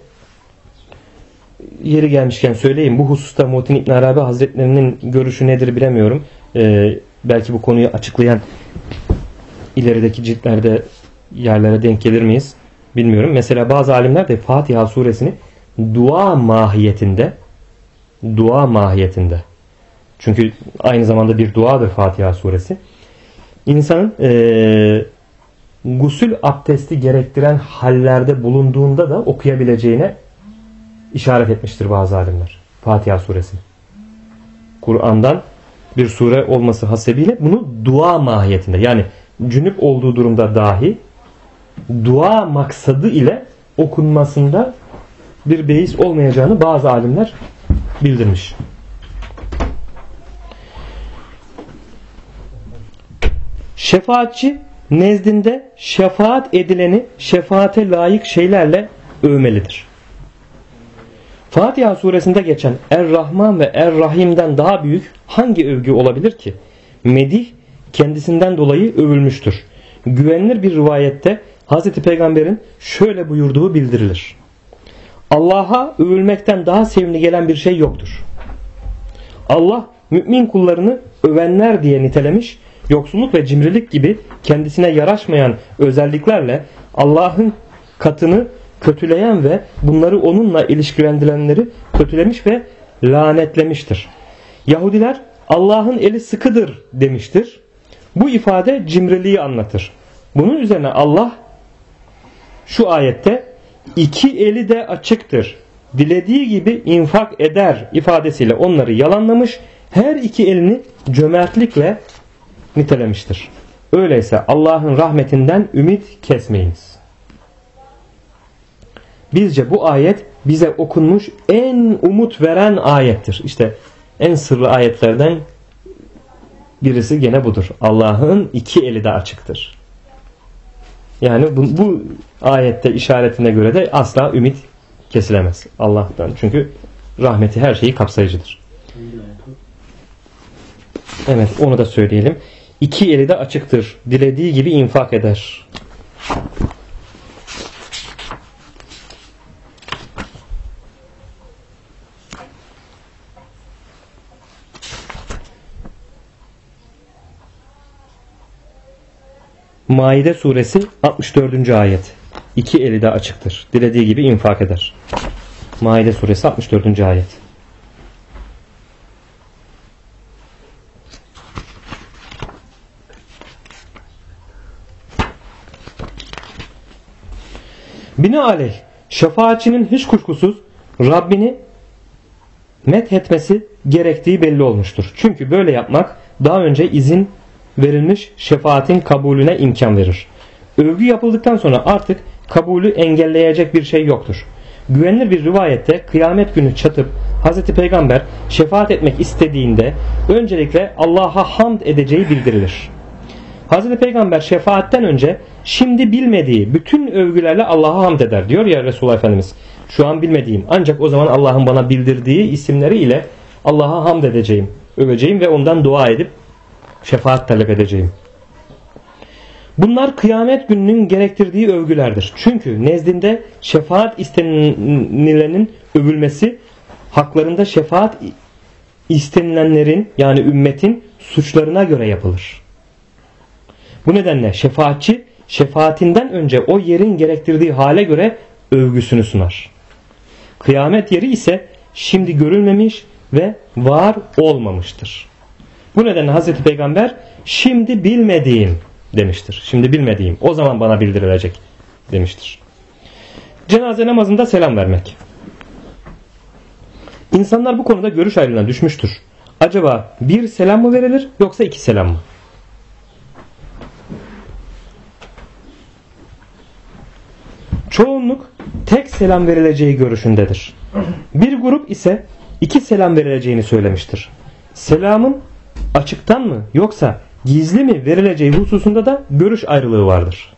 A: yeri gelmişken söyleyeyim, bu hususta Muhittin İbn Arabi Hazretlerinin görüşü nedir bilemiyorum. Belki bu konuyu açıklayan ilerideki ciltlerde yerlere denk gelir miyiz bilmiyorum. Mesela bazı alimler de Fatiha suresini dua mahiyetinde, çünkü aynı zamanda bir duadır Fatiha suresi, İnsanın gusül abdesti gerektiren hallerde bulunduğunda da okuyabileceğine işaret etmiştir bazı alimler Fatiha suresini. Kur'an'dan bir sure olması hasebiyle bunu dua mahiyetinde, yani cünüp olduğu durumda dahi dua maksadı ile okunmasında bir beis olmayacağını bazı alimler bildirmiş. Şefaatçi nezdinde şefaat edileni şefaate layık şeylerle övmelidir. Fatiha suresinde geçen Er-Rahman ve Er-Rahim'den daha büyük hangi övgü olabilir ki? Medih kendisinden dolayı övülmüştür. Güvenilir bir rivayette Hz. Peygamber'in şöyle buyurduğu bildirilir: Allah'a övülmekten daha sevimli gelen bir şey yoktur. Allah mümin kullarını övenler diye nitelemiş, yoksulluk ve cimrilik gibi kendisine yaraşmayan özelliklerle Allah'ın katını kötüleyen ve bunları onunla ilişkilendirenleri kötülemiş ve lanetlemiştir. Yahudiler Allah'ın eli sıkıdır demiştir. Bu ifade cimriliği anlatır. Bunun üzerine Allah şu ayette iki eli de açıktır, dilediği gibi infak eder ifadesiyle onları yalanlamış, her iki elini cömertlikle nitelemiştir. Öyleyse Allah'ın rahmetinden ümit kesmeyiniz. Bizce bu ayet bize okunmuş en umut veren ayettir. İşte en sırlı ayetlerden birisi gene budur. Allah'ın iki eli de açıktır. Yani bu ayette işaretine göre de asla ümit kesilemez Allah'tan. Çünkü rahmeti her şeyi kapsayıcıdır. Evet, onu da söyleyelim. İki eli de açıktır, dilediği gibi infak eder. Maide suresi 64. ayet. İki eli de açıktır, dilediği gibi infak eder. Maide suresi 64. ayet. Binaenaleyh şefaatçinin hiç kuşkusuz Rabbini methetmesi gerektiği belli olmuştur. Çünkü böyle yapmak daha önce izin verilmiş şefaatin kabulüne imkan verir. Övgü yapıldıktan sonra artık kabulü engelleyecek bir şey yoktur. güvenilir bir rivayette kıyamet günü çatıp Hz. Peygamber şefaat etmek istediğinde öncelikle Allah'a hamd edeceği bildirilir. Hz. Peygamber şefaatten önce şimdi bilmediği bütün övgülerle Allah'a hamd eder diyor ya Resulullah Efendimiz. Şu an bilmediğim ancak o zaman Allah'ın bana bildirdiği isimleri ile Allah'a hamd edeceğim, öveceğim ve ondan dua edip şefaat talep edeceğim. Bunlar kıyamet gününün gerektirdiği övgülerdir. Çünkü nezdinde şefaat istenilenin övülmesi haklarında şefaat istenilenlerin yani ümmetin suçlarına göre yapılır. Bu nedenle şefaatçi şefaatinden önce o yerin gerektirdiği hale göre övgüsünü sunar. Kıyamet yeri ise şimdi görülmemiş ve var olmamıştır. Bu nedenle Hazreti Peygamber şimdi bilmediğim demiştir. Şimdi bilmediğim o zaman bana bildirilecek demiştir. Cenaze namazında selam vermek. İnsanlar bu konuda görüş ayrılığına düşmüştür. Acaba bir selam mı verilir yoksa iki selam mı? Çoğunluk tek selam verileceği görüşündedir. Bir grup ise iki selam verileceğini söylemiştir. Selamın açıktan mı yoksa gizli mi verileceği hususunda da görüş ayrılığı vardır.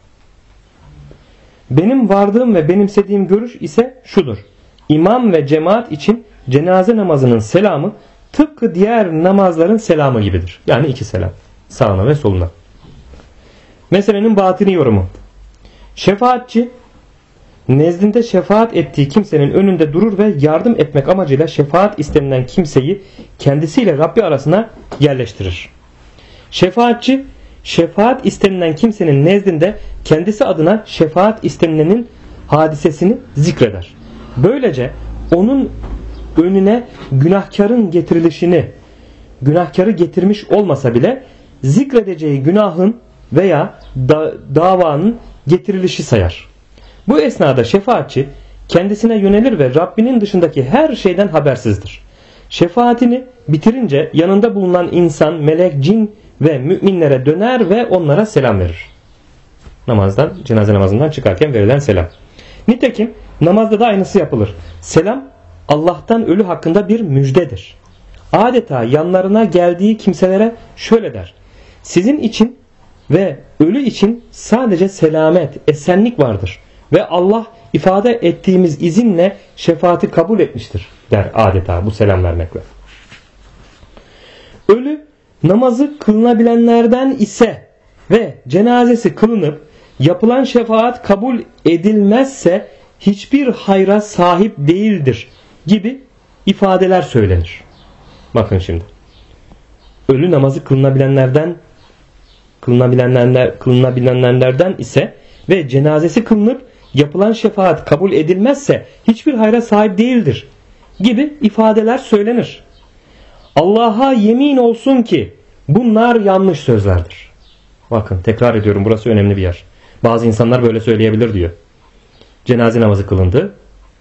A: Benim vardığım ve benimsediğim görüş ise şudur. İmam ve cemaat için cenaze namazının selamı tıpkı diğer namazların selamı gibidir. Yani iki selam. Sağına ve soluna. Meselenin batini yorumu. Şefaatçi nezdinde şefaat ettiği kimsenin önünde durur ve yardım etmek amacıyla şefaat istenilen kimseyi kendisiyle Rabbi arasına yerleştirir. Şefaatçi şefaat istenilen kimsenin nezdinde kendisi adına şefaat istenilenin hadisesini zikreder. Böylece onun önüne günahkarın getirilişini, günahkarı getirmiş olmasa bile zikredeceği günahın veya davanın getirilişi sayar. Bu esnada şefaatçi kendisine yönelir ve Rabbinin dışındaki her şeyden habersizdir. Şefaatini bitirince yanında bulunan insan, melek, cin ve müminlere döner ve onlara selam verir. Namazdan, cenaze namazından çıkarken verilen selam. Nitekim namazda da aynısı yapılır. Selam Allah'tan ölü hakkında bir müjdedir. Adeta yanlarına geldiği kimselere şöyle der. Sizin için ve ölü için sadece selamet, esenlik vardır. Ve Allah ifade ettiğimiz izinle şefaati kabul etmiştir der adeta bu selam vermekle. Ölü namazı kılınabilenlerden ise ve cenazesi kılınıp yapılan şefaat kabul edilmezse hiçbir hayra sahip değildir gibi ifadeler söylenir. Bakın şimdi. Ölü namazı kılınabilenlerden ise ve cenazesi kılınıp yapılan şefaat kabul edilmezse hiçbir hayra sahip değildir gibi ifadeler söylenir. Allah'a yemin olsun ki bunlar yanlış sözlerdir. Bakın tekrar ediyorum, burası önemli bir yer. Bazı insanlar böyle söyleyebilir diyor. Cenaze namazı kılındı.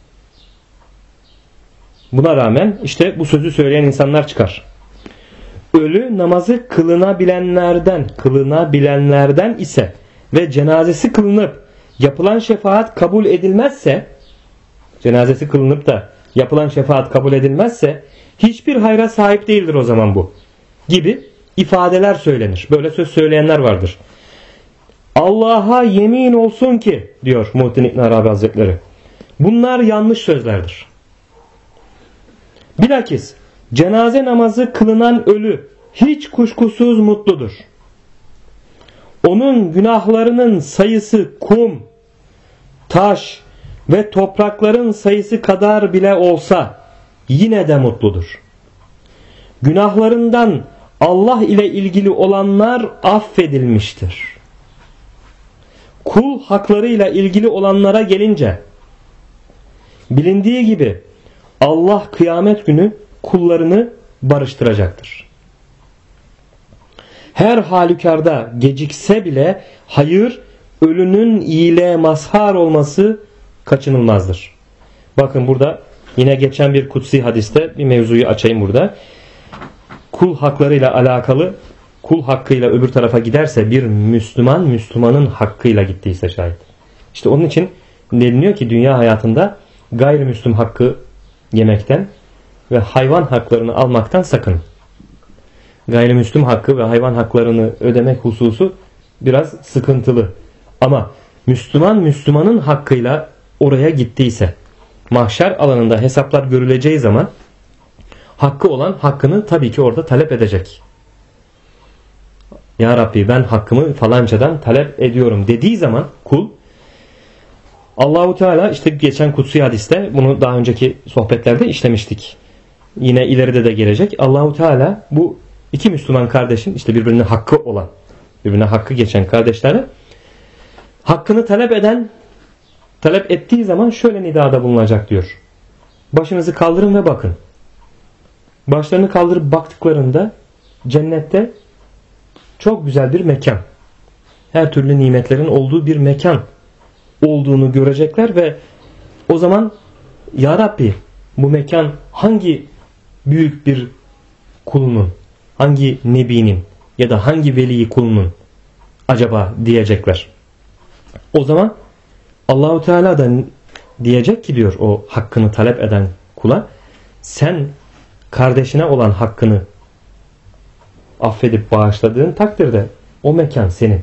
A: Buna rağmen işte bu sözü söyleyen insanlar çıkar. Ölü namazı kılınabilenlerden ise ve cenazesi kılınıp yapılan şefaat kabul edilmezse, cenazesi kılınıp da yapılan şefaat kabul edilmezse hiçbir hayra sahip değildir o zaman bu gibi ifadeler söylenir. Böyle söz söyleyenler vardır. Allah'a yemin olsun ki diyor Muhittin İbn Arabi Hazretleri, bunlar yanlış sözlerdir. Bilakis cenaze namazı kılınan ölü hiç kuşkusuz mutludur. Onun günahlarının sayısı kum, taş ve toprakların sayısı kadar bile olsa yine de mutludur. Günahlarından Allah ile ilgili olanlar affedilmiştir. Kul haklarıyla ilgili olanlara gelince, bilindiği gibi Allah kıyamet günü kullarını barıştıracaktır. Her halükarda gecikse bile hayır, ölünün iyiliğe mazhar olması kaçınılmazdır. Bakın burada yine geçen bir kutsi hadiste bir mevzuyu açayım burada. Kul haklarıyla alakalı, kul hakkıyla öbür tarafa giderse bir Müslümanın hakkıyla gittiyse şayet. İşte onun için deniliyor ki dünya hayatında gayrimüslim hakkı yemekten ve hayvan haklarını almaktan sakının. Gayrimüslim hakkı ve hayvan haklarını ödemek hususu biraz sıkıntılı. Ama Müslümanın hakkıyla oraya gittiyse, mahşer alanında hesaplar görüleceği zaman hakkı olan hakkını tabii ki orada talep edecek. Ya Rabbi, ben hakkımı falancadan talep ediyorum dediği zaman kul, Allahu Teala, işte geçen kutsi hadiste, bunu daha önceki sohbetlerde işlemiştik. Yine ileride de gelecek. Allahu Teala bu iki Müslüman kardeşin, işte birbirine hakkı olan, birbirine hakkı geçen kardeşlere hakkını talep ettiği zaman şöyle nidada bulunacak diyor. Başınızı kaldırın ve bakın. Başlarını kaldırıp baktıklarında cennette çok güzel bir mekan, her türlü nimetlerin olduğu bir mekan olduğunu görecekler ve o zaman Ya Rabbi, bu mekan hangi büyük bir kulunun, hangi nebinin ya da hangi veli kulunun acaba diyecekler. O zaman Allahu Teala da diyecek ki diyor o hakkını talep eden kula, sen kardeşine olan hakkını affedip bağışladığın takdirde o mekan senin.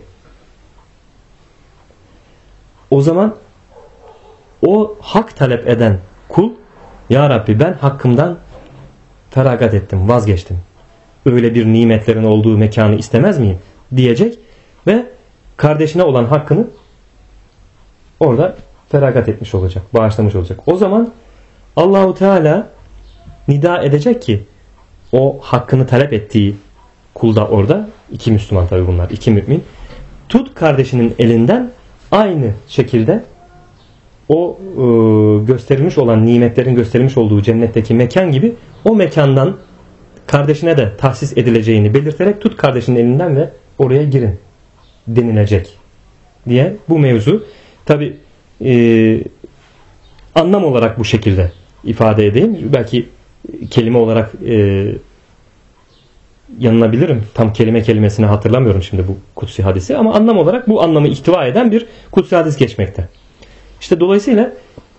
A: O zaman o hak talep eden kul, Ya Rabbi, ben hakkımdan feragat ettim, vazgeçtim. Öyle bir nimetlerin olduğu mekanı istemez miyim diyecek ve kardeşine olan hakkını orada feragat etmiş olacak, bağışlamış olacak. O zaman Allahu Teala nida edecek ki o hakkını talep ettiği kulda, orada iki Müslüman, tabi bunlar iki mümin, tut kardeşinin elinden, aynı şekilde o gösterilmiş olan nimetlerin gösterilmiş olduğu cennetteki mekan gibi o mekandan kardeşine de tahsis edileceğini belirterek tut kardeşinin elinden ve oraya girin denilecek diye bu mevzu. Tabi anlam olarak bu şekilde ifade edeyim. Belki kelime olarak yanılabilirim. Tam kelimesini hatırlamıyorum şimdi bu kutsi hadisi, ama anlam olarak bu anlamı ihtiva eden bir kutsi hadis geçmekte. İşte dolayısıyla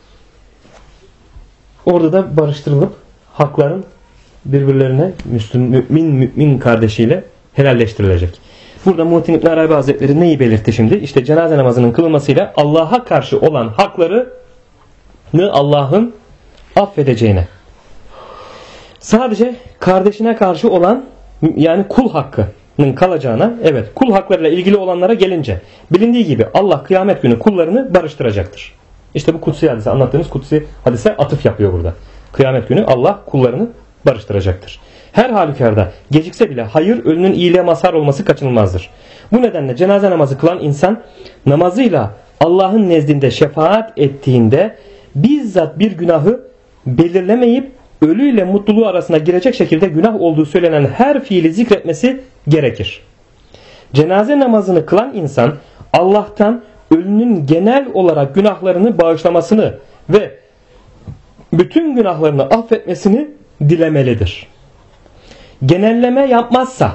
A: orada da barıştırılıp hakların birbirlerine mümin kardeşiyle helalleştirilecek. Burada Muhittin İbn Arabi Hazretleri neyi belirtti şimdi? İşte cenaze namazının kılınmasıyla Allah'a karşı olan haklarını Allah'ın affedeceğine, sadece kardeşine karşı olan, yani kul hakkının kalacağına, evet, kul haklarıyla ilgili olanlara gelince bilindiği gibi Allah kıyamet günü kullarını barıştıracaktır. İşte bu kutsi hadise, anlattığımız kutsi hadise atıf yapıyor burada. Kıyamet günü Allah kullarını barıştıracaktır. Her halükarda gecikse bile hayır, ölünün iyiliğe mazhar olması kaçınılmazdır. Bu nedenle cenaze namazı kılan insan namazıyla Allah'ın nezdinde şefaat ettiğinde bizzat bir günahı belirlemeyip ölüyle mutluluğu arasına girecek şekilde günah olduğu söylenen her fiili zikretmesi gerekir. Cenaze namazını kılan insan Allah'tan ölünün genel olarak günahlarını bağışlamasını ve bütün günahlarını affetmesini dilemelidir. Genelleme yapmazsa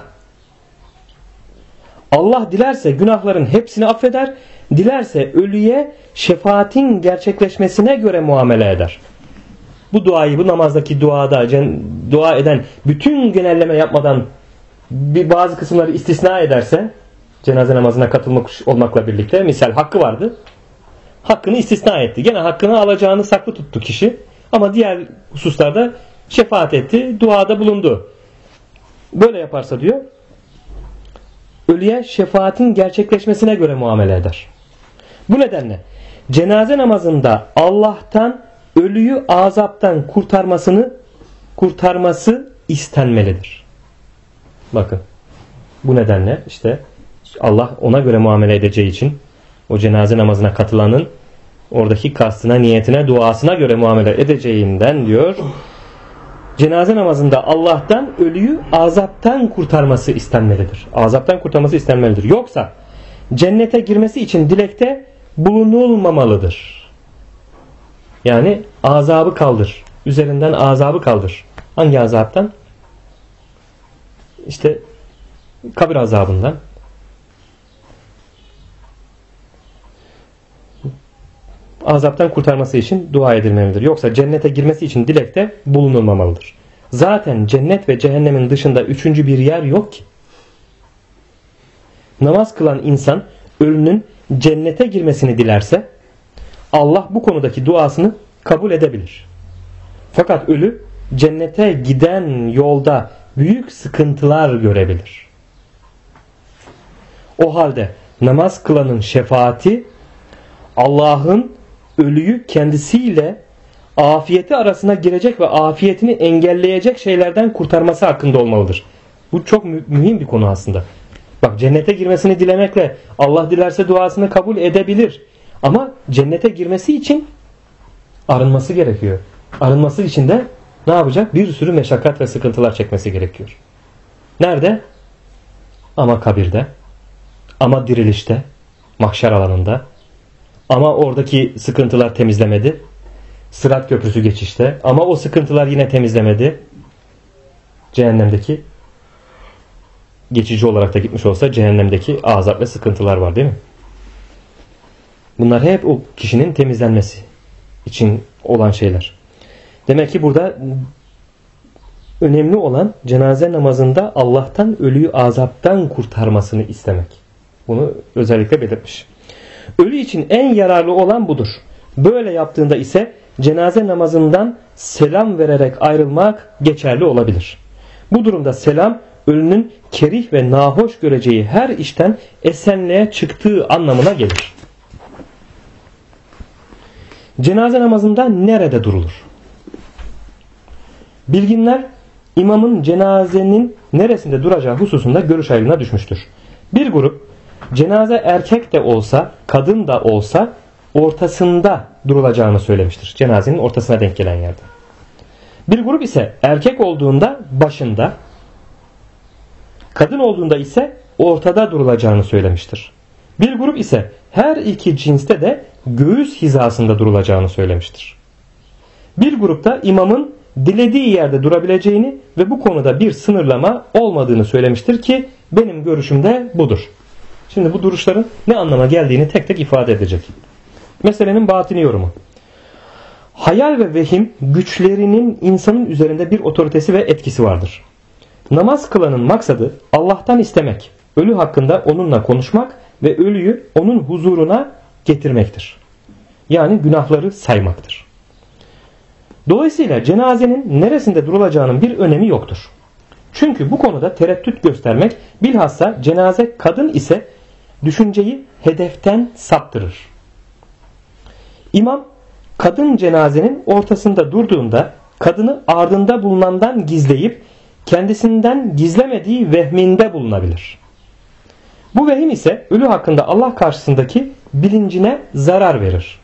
A: Allah dilerse günahların hepsini affeder, dilerse ölüye şefaatin gerçekleşmesine göre muamele eder. Bu duayı, bu namazdaki duada dua eden bütün genelleme yapmadan bazı kısımları istisna ederse, cenaze namazına katılmak olmakla birlikte misal hakkı vardı, hakkını istisna etti. Gene hakkını alacağını saklı tuttu kişi, ama diğer hususlarda şefaat etti, duada bulundu. Böyle yaparsa diyor, ölüye şefaatin gerçekleşmesine göre muamele eder. Bu nedenle cenaze namazında Allah'tan ölüyü azaptan kurtarması istenmelidir. Bakın, bu nedenle işte Allah ona göre muamele edeceği için o cenaze namazına katılanın oradaki kastına, niyetine, duasına göre muamele edeceğinden diyor, cenaze namazında Allah'tan ölüyü azaptan kurtarması istenmelidir. Azaptan kurtarması istenmelidir. Yoksa cennete girmesi için dilekte bulunulmamalıdır. Yani azabı kaldır. Üzerinden azabı kaldır. Hangi azaptan? İşte kabir azabından. azaptan kurtarması için dua edilmelidir. Yoksa cennete girmesi için dilekte bulunulmamalıdır. Zaten cennet ve cehennemin dışında üçüncü bir yer yok ki. Namaz kılan insan ölünün cennete girmesini dilerse Allah bu konudaki duasını kabul edebilir. Fakat ölü cennete giden yolda büyük sıkıntılar görebilir. O halde namaz kılanın şefaati Allah'ın ölüyü kendisiyle afiyeti arasına girecek ve afiyetini engelleyecek şeylerden kurtarması hakkında olmalıdır. Bu çok mühim bir konu aslında. Bak, cennete girmesini dilemekle Allah dilerse duasını kabul edebilir. Ama cennete girmesi için arınması gerekiyor. Arınması için de ne yapacak? Bir sürü meşakkat ve sıkıntılar çekmesi gerekiyor. Nerede? Ama kabirde, ama dirilişte, mahşer alanında, ama oradaki sıkıntılar temizlemedi. Sırat köprüsü geçişte, ama o sıkıntılar yine temizlemedi. Cehennemdeki, geçici olarak da gitmiş olsa cehennemdeki azap ve sıkıntılar var, değil mi? Bunlar hep o kişinin temizlenmesi için olan şeyler. Demek ki burada önemli olan cenaze namazında Allah'tan ölüyü azaptan kurtarmasını istemek. Bunu özellikle belirtmiş. Ölü için en yararlı olan budur. Böyle yaptığında ise cenaze namazından selam vererek ayrılmak geçerli olabilir. Bu durumda selam ölünün kerih ve nahoş göreceği her işten esenliğe çıktığı anlamına gelir. Cenaze namazında nerede durulur? Bilginler imamın cenazenin neresinde duracağı hususunda görüş ayrılığına düşmüştür. Bir grup cenaze erkek de olsa kadın da olsa ortasında durulacağını söylemiştir. Cenazenin ortasına denk gelen yerde. Bir grup ise erkek olduğunda başında, kadın olduğunda ise ortada durulacağını söylemiştir. Bir grup ise her iki cinste de göğüs hizasında durulacağını söylemiştir. Bir grupta imamın dilediği yerde durabileceğini ve bu konuda bir sınırlama olmadığını söylemiştir ki benim görüşüm de budur. Şimdi bu duruşların ne anlama geldiğini tek tek ifade edecek. Meselenin batini yorumu. Hayal ve vehim güçlerinin insanın üzerinde bir otoritesi ve etkisi vardır. Namaz kılanın maksadı Allah'tan istemek, ölü hakkında onunla konuşmak ve ölüyü onun huzuruna getirmektir. Yani günahları saymaktır. Dolayısıyla cenazenin neresinde durulacağının bir önemi yoktur. Çünkü bu konuda tereddüt göstermek, bilhassa cenaze kadın ise düşünceyi hedeften saptırır. İmam kadın cenazenin ortasında durduğunda kadını ardında bulunandan gizleyip kendisinden gizlemediği vehminde bulunabilir. Bu vehim ise ölü hakkında Allah karşısındaki bilincine zarar verir.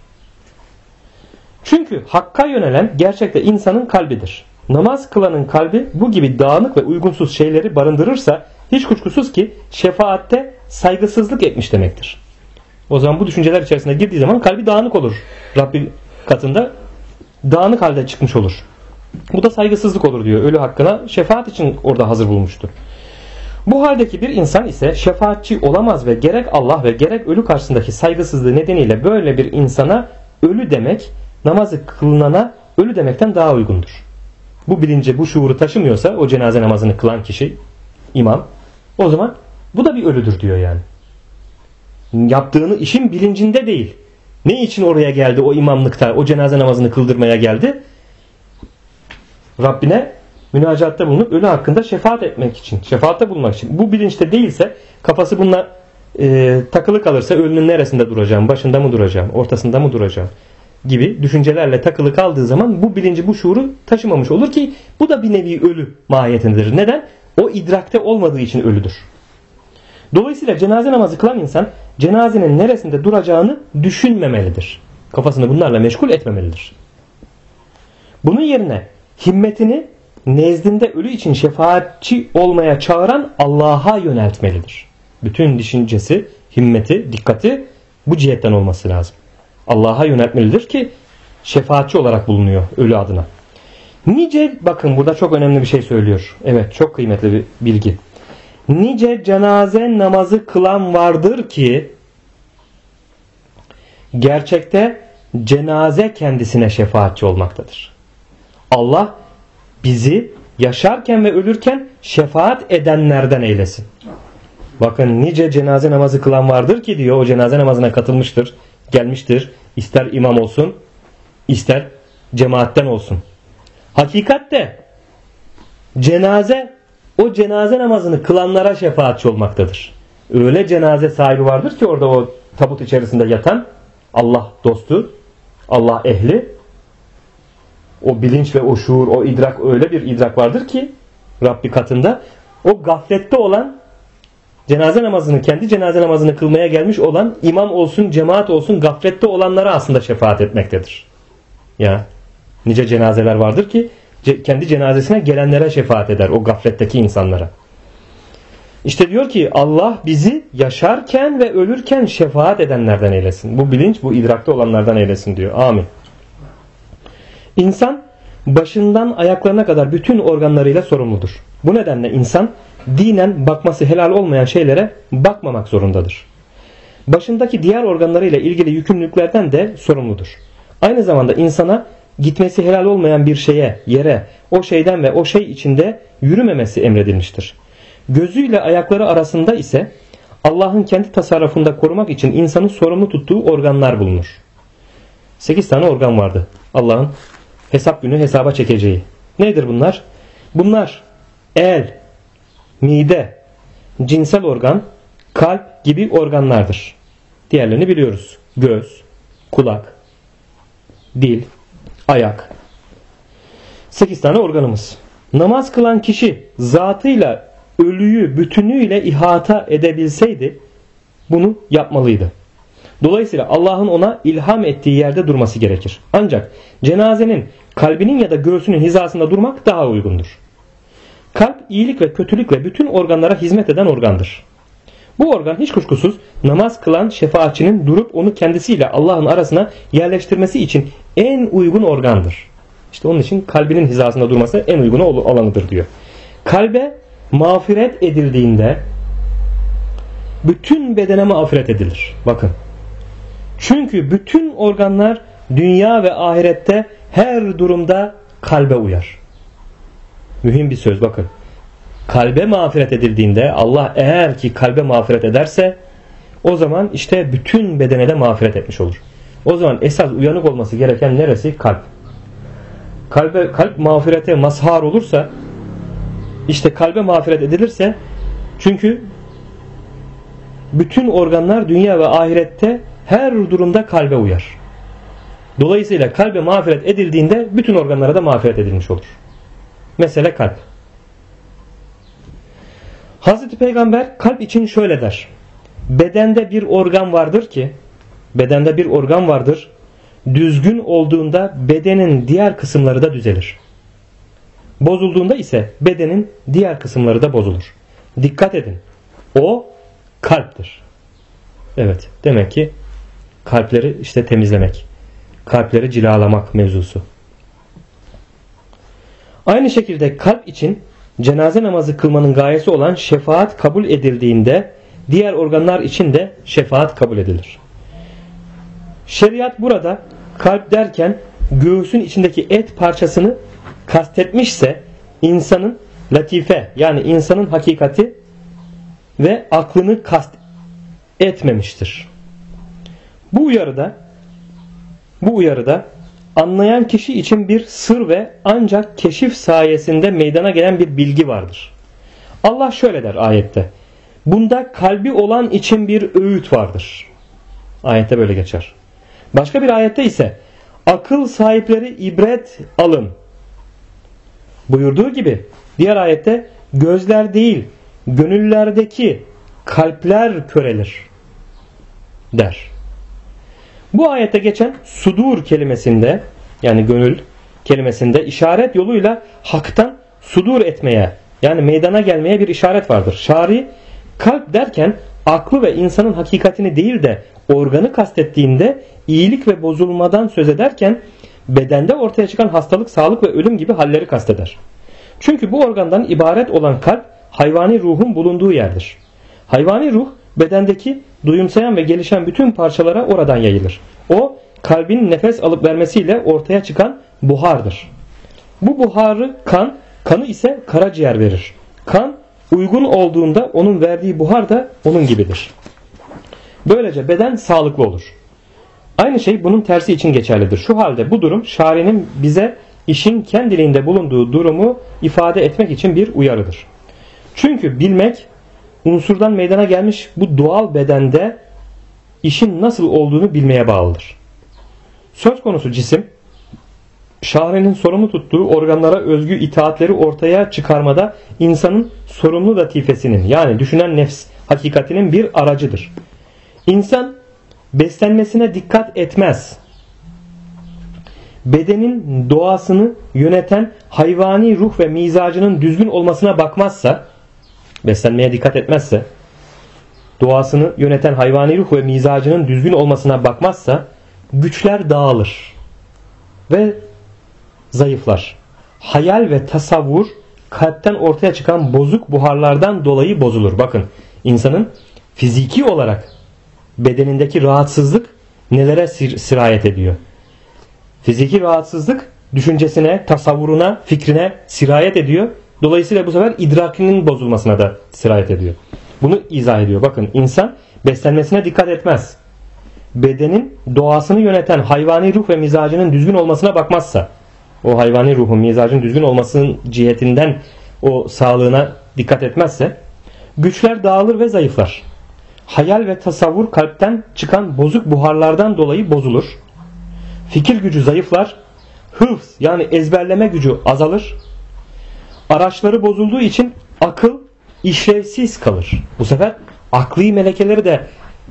A: Çünkü hakka yönelen gerçekte insanın kalbidir. Namaz kılanın kalbi bu gibi dağınık ve uygunsuz şeyleri barındırırsa hiç kuşkusuz ki şefaatte saygısızlık etmiş demektir. O zaman bu düşünceler içerisine girdiği zaman kalbi dağınık olur. Rabbi katında dağınık halde çıkmış olur. Bu da saygısızlık olur diyor. Ölü hakkına şefaat için orada hazır bulmuştu. Bu haldeki bir insan ise şefaatçi olamaz ve gerek Allah ve gerek ölü karşısındaki saygısızlığı nedeniyle böyle bir insana ölü demek, namazı kılınana ölü demekten daha uygundur. Bu bilince, bu şuuru taşımıyorsa o cenaze namazını kılan kişi, imam, o zaman bu da bir ölüdür diyor yani. Yaptığını işin bilincinde değil. Ne için oraya geldi o imamlıkta, o cenaze namazını kıldırmaya geldi? Rabbine münacatta bulunup ölü hakkında şefaat etmek için, şefaatte bulunmak için. Bu bilinçte değilse, kafası bununla takılı kalırsa ölünün neresinde duracağım, başında mı duracağım, ortasında mı duracağım gibi düşüncelerle takılı kaldığı zaman bu bilinci, bu şuuru taşımamış olur ki bu da bir nevi ölü mahiyetindedir. Neden? O idrakte olmadığı için ölüdür. Dolayısıyla cenaze namazı kılan insan cenazenin neresinde duracağını düşünmemelidir. Kafasını bunlarla meşgul etmemelidir. Bunun yerine himmetini nezdinde ölü için şefaatçi olmaya çağıran Allah'a yöneltmelidir. Bütün düşüncesi, himmeti, dikkati bu cihetten olması lazım. Allah'a yöneltmelidir ki şefaatçi olarak bulunuyor ölü adına. Nice, bakın burada çok önemli bir şey söylüyor. Evet, çok kıymetli bir bilgi. Nice cenaze namazı kılan vardır ki gerçekte cenaze kendisine şefaatçi olmaktadır. Allah bizi yaşarken ve ölürken şefaat edenlerden eylesin. Bakın nice cenaze namazı kılan vardır ki diyor, o cenaze namazına katılmıştır, gelmiştir. İster imam olsun, ister cemaatten olsun. Hakikatte cenaze, o cenaze namazını kılanlara şefaatçi olmaktadır. Öyle cenaze sahibi vardır ki orada o tabut içerisinde yatan Allah dostu, Allah ehli, o bilinç ve o şuur, o idrak, öyle bir idrak vardır ki Rabbi katında o gaflette olan, cenaze namazını, kendi cenaze namazını kılmaya gelmiş olan imam olsun, cemaat olsun, gaflette olanlara aslında şefaat etmektedir. Ya nice cenazeler vardır ki kendi cenazesine gelenlere şefaat eder, o gafletteki insanlara. İşte diyor ki Allah bizi yaşarken ve ölürken şefaat edenlerden eylesin. Bu bilinç, bu idrakte olanlardan eylesin diyor. Amin. İnsan başından ayaklarına kadar bütün organlarıyla sorumludur. Bu nedenle insan dinen bakması helal olmayan şeylere bakmamak zorundadır. Başındaki diğer organlarıyla ilgili yükümlülüklerden de sorumludur. Aynı zamanda insana gitmesi helal olmayan bir şeye, yere, o şeyden ve o şey içinde yürümemesi emredilmiştir. Gözüyle ayakları arasında ise Allah'ın kendi tasarrufunda korumak için insanın sorumlu tuttuğu organlar bulunur. 8 tane organ vardı Allah'ın hesap günü hesaba çekeceği. Nedir bunlar? Bunlar el, mide, cinsel organ, kalp gibi organlardır. Diğerlerini biliyoruz. Göz, kulak, dil, ayak. 8 tane organımız. Namaz kılan kişi zatıyla ölüyü bütünüyle ihata edebilseydi bunu yapmalıydı. Dolayısıyla Allah'ın ona ilham ettiği yerde durması gerekir. Ancak cenazenin kalbinin ya da göğsünün hizasında durmak daha uygundur. Kalp iyilik ve kötülükle bütün organlara hizmet eden organdır. Bu organ hiç kuşkusuz namaz kılan şefaatçinin durup onu kendisiyle Allah'ın arasına yerleştirmesi için en uygun organdır. İşte onun için kalbinin hizasında durması en uygun olanıdır diyor. Kalbe mağfiret edildiğinde bütün bedene mağfiret edilir. Bakın. Çünkü bütün organlar dünya ve ahirette her durumda kalbe uyar. Mühim bir söz bakın. Kalbe mağfiret edildiğinde, Allah eğer ki kalbe mağfiret ederse o zaman işte bütün bedene de mağfiret etmiş olur. O zaman esas uyanık olması gereken neresi? Kalp. Kalp mağfirete mazhar olursa, işte kalbe mağfiret edilirse, çünkü bütün organlar dünya ve ahirette her durumda kalbe uyar. Dolayısıyla kalbe mağfiret edildiğinde bütün organlara da mağfiret edilmiş olur. Mesele kalp. Hazreti Peygamber kalp için şöyle der. Bedende bir organ vardır. Düzgün olduğunda bedenin diğer kısımları da düzelir. Bozulduğunda ise bedenin diğer kısımları da bozulur. Dikkat edin. O kalptir. Evet, demek ki kalpleri işte temizlemek, kalpleri cilalamak mevzusu. Aynı şekilde kalp için cenaze namazı kılmanın gayesi olan şefaat kabul edildiğinde diğer organlar için de şefaat kabul edilir. Şeriat burada kalp derken göğsün içindeki et parçasını kastetmişse insanın latife, yani insanın hakikati ve aklını kast etmemiştir. Bu uyarıda anlayan kişi için bir sır ve ancak keşif sayesinde meydana gelen bir bilgi vardır. Allah şöyle der ayette. Bunda kalbi olan için bir öğüt vardır. Ayette böyle geçer. Başka bir ayette ise akıl sahipleri ibret alın buyurduğu gibi diğer ayette gözler değil gönüllerdeki kalpler körelir der. Bu ayette geçen sudur kelimesinde, yani gönül kelimesinde işaret yoluyla haktan sudur etmeye, yani meydana gelmeye bir işaret vardır. Şari kalp derken aklı ve insanın hakikatini değil de organı kastettiğinde iyilik ve bozulmadan söz ederken bedende ortaya çıkan hastalık, sağlık ve ölüm gibi halleri kasteder. Çünkü bu organdan ibaret olan kalp hayvani ruhun bulunduğu yerdir. Hayvani ruh bedendeki duyumsayan ve gelişen bütün parçalara oradan yayılır. O kalbin nefes alıp vermesiyle ortaya çıkan buhardır. Bu buharı kanı ise karaciğer verir. Kan uygun olduğunda onun verdiği buhar da onun gibidir. Böylece beden sağlıklı olur. Aynı şey bunun tersi için geçerlidir. Şu halde bu durum şari'nin bize işin kendiliğinde bulunduğu durumu ifade etmek için bir uyarıdır. Çünkü bilmek unsurdan meydana gelmiş bu doğal bedende işin nasıl olduğunu bilmeye bağlıdır. Söz konusu cisim, şari'nin sorumlu tuttuğu organlara özgü itaatleri ortaya çıkarmada insanın sorumlu latifesinin, yani düşünen nefs hakikatinin bir aracıdır. İnsan beslenmesine dikkat etmez. Bedenin doğasını yöneten hayvani ruh ve mizacının düzgün olmasına bakmazsa, beslenmeye dikkat etmezse, doğasını yöneten hayvani ruh ve mizacının düzgün olmasına bakmazsa güçler dağılır ve zayıflar. Hayal ve tasavvur kalpten ortaya çıkan bozuk buharlardan dolayı bozulur. Bakın, insanın fiziki olarak bedenindeki rahatsızlık nelere sirayet ediyor? Fiziki rahatsızlık düşüncesine, tasavvuruna, fikrine sirayet ediyor. Dolayısıyla bu sefer idrakinin bozulmasına da sirayet ediyor. Bunu izah ediyor. Bakın, insan beslenmesine dikkat etmez. Bedenin doğasını yöneten hayvani ruh ve mizacının düzgün olmasına bakmazsa, o hayvani ruhun, mizacın düzgün olmasının cihetinden o sağlığına dikkat etmezse güçler dağılır ve zayıflar. Hayal ve tasavvur kalpten çıkan bozuk buharlardan dolayı bozulur. Fikir gücü zayıflar. Hıfz, yani ezberleme gücü azalır. Araçları bozulduğu için akıl işlevsiz kalır. Bu sefer akli melekeleri de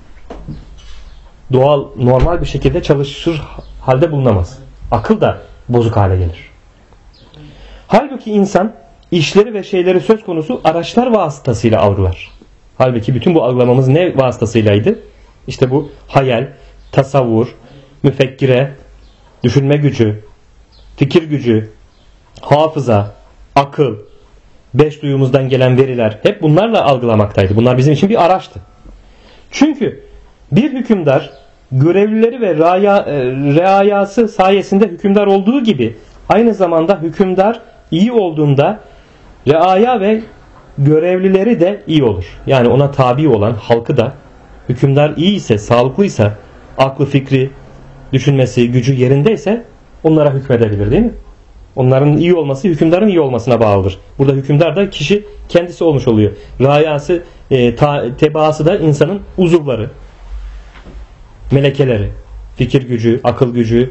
A: doğal, normal bir şekilde çalışır halde bulunamaz. Akıl da bozuk hale gelir. Halbuki insan işleri ve şeyleri söz konusu araçlar vasıtasıyla algılar. Halbuki bütün bu algılamamız ne vasıtasıylaydı? İşte bu hayal, tasavvur, müfekkire, düşünme gücü, fikir gücü, hafıza, akıl, beş duyumuzdan gelen veriler hep bunlarla algılamaktaydı. Bunlar bizim için bir araçtı. Çünkü bir hükümdar görevlileri ve reayası sayesinde hükümdar olduğu gibi aynı zamanda hükümdar iyi olduğunda reaya ve görevlileri de iyi olur. Yani ona tabi olan halkı da, hükümdar iyi ise, sağlıklıysa, aklı, fikri, düşünmesi, gücü yerindeyse onlara hükmedebilir, değil mi? Onların iyi olması hükümdarın iyi olmasına bağlıdır. Burada hükümdar da kişi kendisi olmuş oluyor. Rayası, tebaası da insanın uzuvları, melekeleri, fikir gücü, akıl gücü,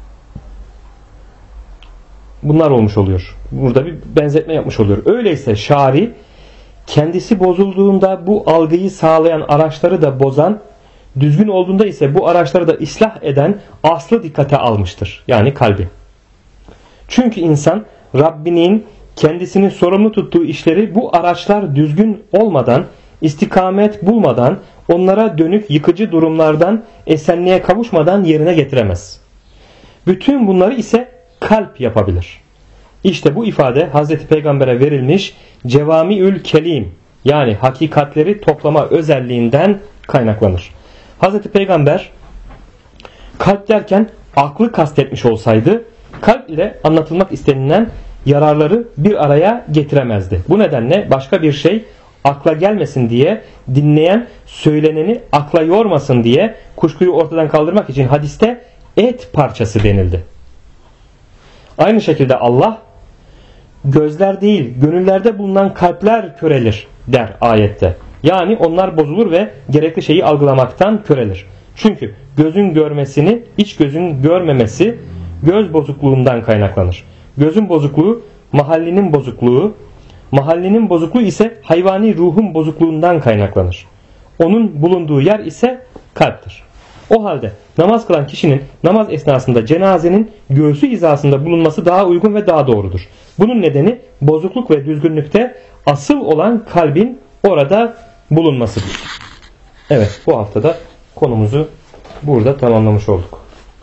A: bunlar olmuş oluyor. Burada bir benzetme yapmış oluyor. Öyleyse şari kendisi bozulduğunda bu algıyı sağlayan araçları da bozan, düzgün olduğunda ise bu araçları da ıslah eden aslı dikkate almıştır. Yani kalbi. Çünkü insan Rabbinin kendisini sorumlu tuttuğu işleri bu araçlar düzgün olmadan, istikamet bulmadan, onlara dönük yıkıcı durumlardan esenliğe kavuşmadan yerine getiremez. Bütün bunları ise kalp yapabilir. İşte bu ifade Hazreti Peygamber'e verilmiş cevamiül kelim, yani hakikatleri toplama özelliğinden kaynaklanır. Hazreti Peygamber kalp derken aklı kastetmiş olsaydı kalp ile anlatılmak istenilen yararları bir araya getiremezdi. Bu nedenle başka bir şey akla gelmesin diye, dinleyen söyleneni akla yormasın diye kuşkuyu ortadan kaldırmak için hadiste et parçası denildi. Aynı şekilde Allah gözler değil gönüllerde bulunan kalpler körelir der ayette. Yani onlar bozulur ve gerekli şeyi algılamaktan körelir. Çünkü gözün görmesini iç gözün görmemesi göz bozukluğundan kaynaklanır. Gözün bozukluğu mahallinin bozukluğu, mahallinin bozukluğu ise hayvani ruhun bozukluğundan kaynaklanır. Onun bulunduğu yer ise kalptir. O halde namaz kılan kişinin namaz esnasında cenazenin göğsü hizasında bulunması daha uygun ve daha doğrudur. Bunun nedeni bozukluk ve düzgünlükte asıl olan kalbin orada bulunmasıdır. Evet, bu haftada konumuzu burada tamamlamış olduk.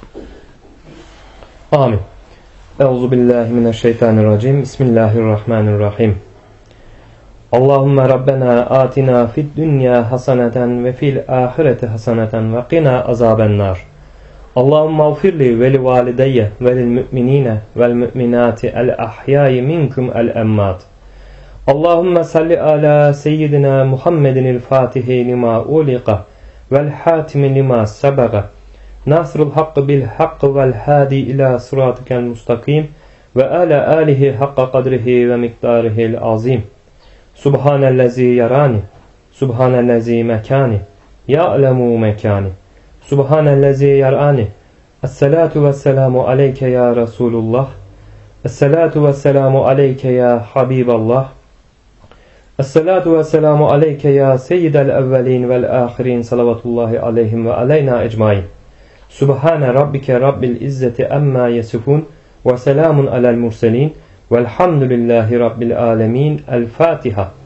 A: Amin. Euzubillahimineşşeytanirracim. Bismillahirrahmanirrahim. Allahümme Rabbena atina fid dünya haseneten ve fil ahireti haseneten ve qina azabennar. Allahümme gfirli ve li valideyye ve lil mü'minine vel mü'minati el ahyai minkum el emmat. Allahümme salli ala seyyidina Muhammedin el fatihi lima uliqa vel hatimi lima sabaga. Nasrul hakkı bil hakkı vel hadi ila sıratikel mustakim ve ala alihi hakka kadrihi ve miktarihil azim. Subhanellezi yarani, subhanellezi mekani, ya'lemu mekani, subhanellezi yarani. Esselatu vesselamu aleyke ya Resulullah, esselatu vesselamu aleyke ya Habiballah, esselatu vesselamu aleyke ya seyyidel evvelin vel ahirin salavatullahi aleyhim ve aleyna ecmain. Subhane rabbike rabbil izzeti amma yasifun ve selamun alel murselin velhamdülillahi rabbil alemin. El Fatiha.